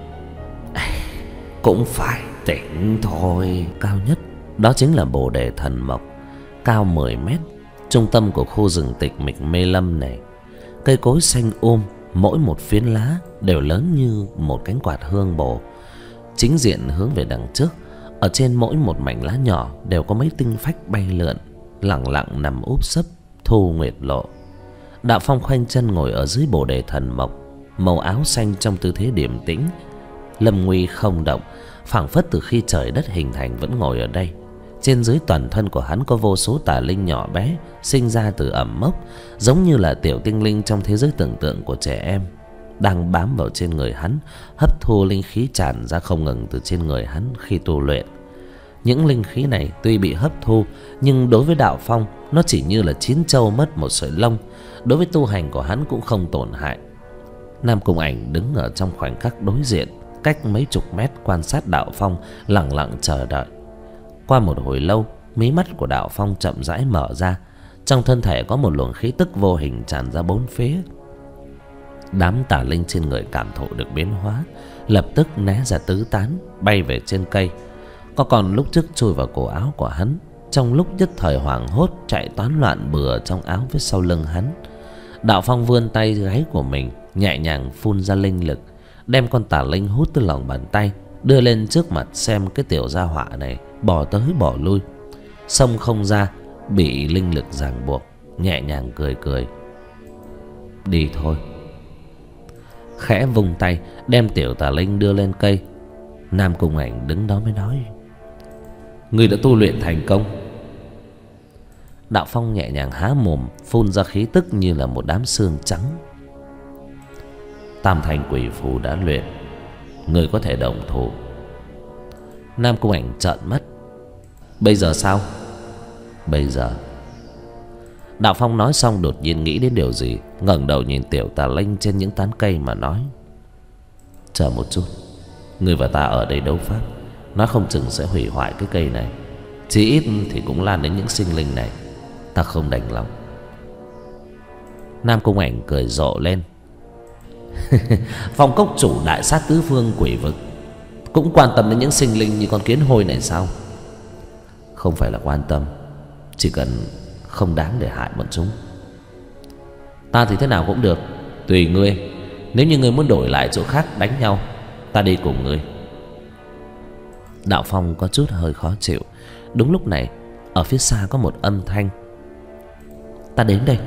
cũng phải tỉnh thôi. Cao nhất đó chính là Bồ Đề Thần Mộc, cao mười mét, trung tâm của khu rừng tịch mịch mê lâm này. Cây cối xanh um, mỗi một phiến lá đều lớn như một cánh quạt hương bổ. Chính diện hướng về đằng trước, ở trên mỗi một mảnh lá nhỏ đều có mấy tinh phách bay lượn, lẳng lặng nằm úp sấp thu nguyệt lộ. Đạo Phong khoanh chân ngồi ở dưới Bồ Đề Thần Mộc, màu áo xanh trong tư thế điềm tĩnh, lâm nguy không động, phảng phất từ khi trời đất hình thành vẫn ngồi ở đây. Trên dưới toàn thân của hắn có vô số tà linh nhỏ bé sinh ra từ ẩm mốc, giống như là tiểu tinh linh trong thế giới tưởng tượng của trẻ em, đang bám vào trên người hắn, hấp thu linh khí tràn ra không ngừng từ trên người hắn khi tu luyện. Những linh khí này tuy bị hấp thu, nhưng đối với Đạo Phong nó chỉ như là chín trâu mất một sợi lông, đối với tu hành của hắn cũng không tổn hại. Nam Cung Ảnh đứng ở trong khoảnh khắc đối diện, cách mấy chục mét quan sát Đạo Phong, lặng lặng chờ đợi. Qua một hồi lâu, mí mắt của Đạo Phong chậm rãi mở ra, trong thân thể có một luồng khí tức vô hình tràn ra bốn phía. Đám tà linh trên người cảm thụ được biến hóa, lập tức né ra tứ tán, bay về trên cây. Có còn lúc trước chui vào cổ áo của hắn, trong lúc nhất thời hoảng hốt chạy toán loạn bừa trong áo phía sau lưng hắn. Đạo Phong vươn tay gáy của mình, nhẹ nhàng phun ra linh lực, đem con tà linh hút từ lòng bàn tay, đưa lên trước mặt xem cái tiểu gia họa này bỏ tới bỏ lui, xông không ra, bị linh lực ràng buộc, nhẹ nhàng cười cười. Đi thôi. Khẽ vung tay đem tiểu tà linh đưa lên cây. Nam Cung Ảnh đứng đó mới nói: Ngươi đã tu luyện thành công. Đạo Phong nhẹ nhàng há mồm, phun ra khí tức như là một đám xương trắng. Tam thành quỷ phù đã luyện, ngươi có thể động thủ. Nam Cung Ảnh trợn mắt. Bây giờ sao? Bây giờ Đạo Phong nói xong đột nhiên nghĩ đến điều gì, ngẩng đầu nhìn Tiểu Tà Linh trên những tán cây mà nói: chờ một chút, người và ta ở đây đấu pháp, nó không chừng sẽ hủy hoại cái cây này, chí ít thì cũng lan đến những sinh linh này. Ta không đành lòng. Nam Cung Ảnh cười rộ lên. Phong cốc chủ đại sát tứ phương quỷ vực, cũng quan tâm đến những sinh linh như con kiến hôi này sao? Không phải là quan tâm, chỉ cần không đáng để hại bọn chúng. Ta thì thế nào cũng được, tùy ngươi. Nếu như ngươi muốn đổi lại chỗ khác đánh nhau, ta đi cùng ngươi. Đạo Phong có chút hơi khó chịu. Đúng lúc này, ở phía xa có một âm thanh: ta đến đây.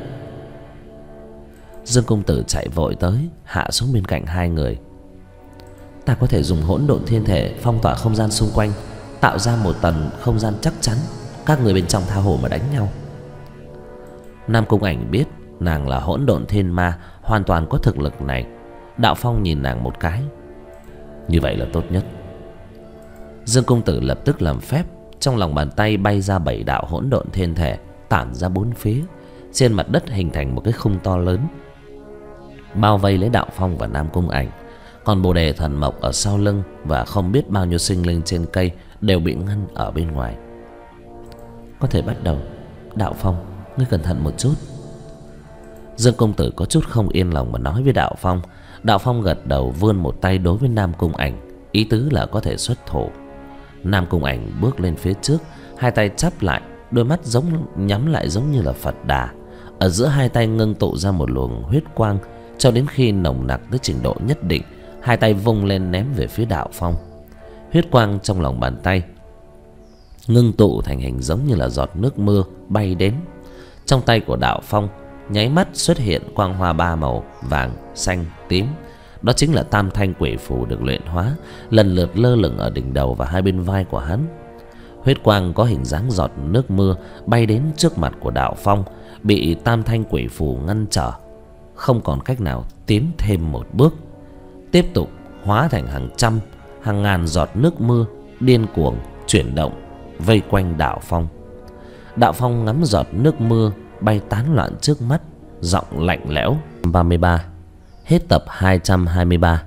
Dương công tử chạy vội tới, hạ xuống bên cạnh hai người. Ta có thể dùng hỗn độn thiên thể phong tỏa không gian xung quanh, tạo ra một tầng không gian chắc chắn, các người bên trong tha hồ mà đánh nhau. Nam Cung Ảnh biết nàng là hỗn độn thiên ma, hoàn toàn có thực lực này. Đạo Phong nhìn nàng một cái: như vậy là tốt nhất. Dương công tử lập tức làm phép, trong lòng bàn tay bay ra bảy đạo hỗn độn thiên thể, tản ra bốn phía. Trên mặt đất hình thành một cái khung to lớn, bao vây lấy Đạo Phong và Nam Cung Ảnh. Còn bồ đề thần mộc ở sau lưng và không biết bao nhiêu sinh linh trên cây đều bị ngăn ở bên ngoài. Có thể bắt đầu. Đạo Phong, ngươi cẩn thận một chút. Dương công tử có chút không yên lòng mà nói với Đạo Phong. Đạo Phong gật đầu, vươn một tay đối với Nam Cung Ảnh, ý tứ là có thể xuất thủ. Nam Cung Ảnh bước lên phía trước, hai tay chắp lại, đôi mắt giống nhắm lại giống như là Phật Đà. Ở giữa hai tay ngưng tụ ra một luồng huyết quang, cho đến khi nồng nặc tới trình độ nhất định, hai tay vung lên ném về phía Đạo Phong. Huyết quang trong lòng bàn tay ngưng tụ thành hình giống như là giọt nước mưa bay đến. Trong tay của Đạo Phong nháy mắt xuất hiện quang hoa ba màu: vàng, xanh, tím. Đó chính là tam thanh quỷ phù được luyện hóa, lần lượt lơ lửng ở đỉnh đầu và hai bên vai của hắn. Huyết quang có hình dáng giọt nước mưa bay đến trước mặt của Đạo Phong, bị tam thanh quỷ phù ngăn trở, không còn cách nào tiến thêm một bước. Tiếp tục hóa thành hàng trăm, hàng ngàn giọt nước mưa điên cuồng chuyển động vây quanh Đạo Phong. Đạo Phong ngắm giọt nước mưa bay tán loạn trước mắt, giọng lạnh lẽo. Ba mươi ba. Hết tập hai trăm hai mươi ba.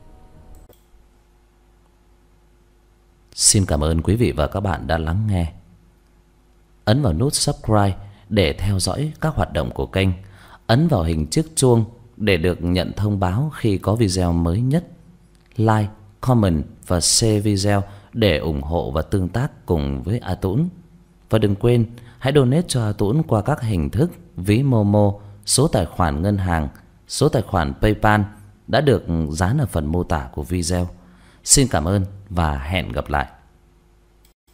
Xin cảm ơn quý vị và các bạn đã lắng nghe. Ấn vào nút subscribe để theo dõi các hoạt động của kênh. Ấn vào hình chiếc chuông để được nhận thông báo khi có video mới nhất. Like, comment và share video để ủng hộ và tương tác cùng với A Tũng. Và đừng quên hãy donate cho A Tũng qua các hình thức ví Momo, số tài khoản ngân hàng, số tài khoản PayPal đã được dán ở phần mô tả của video. Xin cảm ơn và hẹn gặp lại.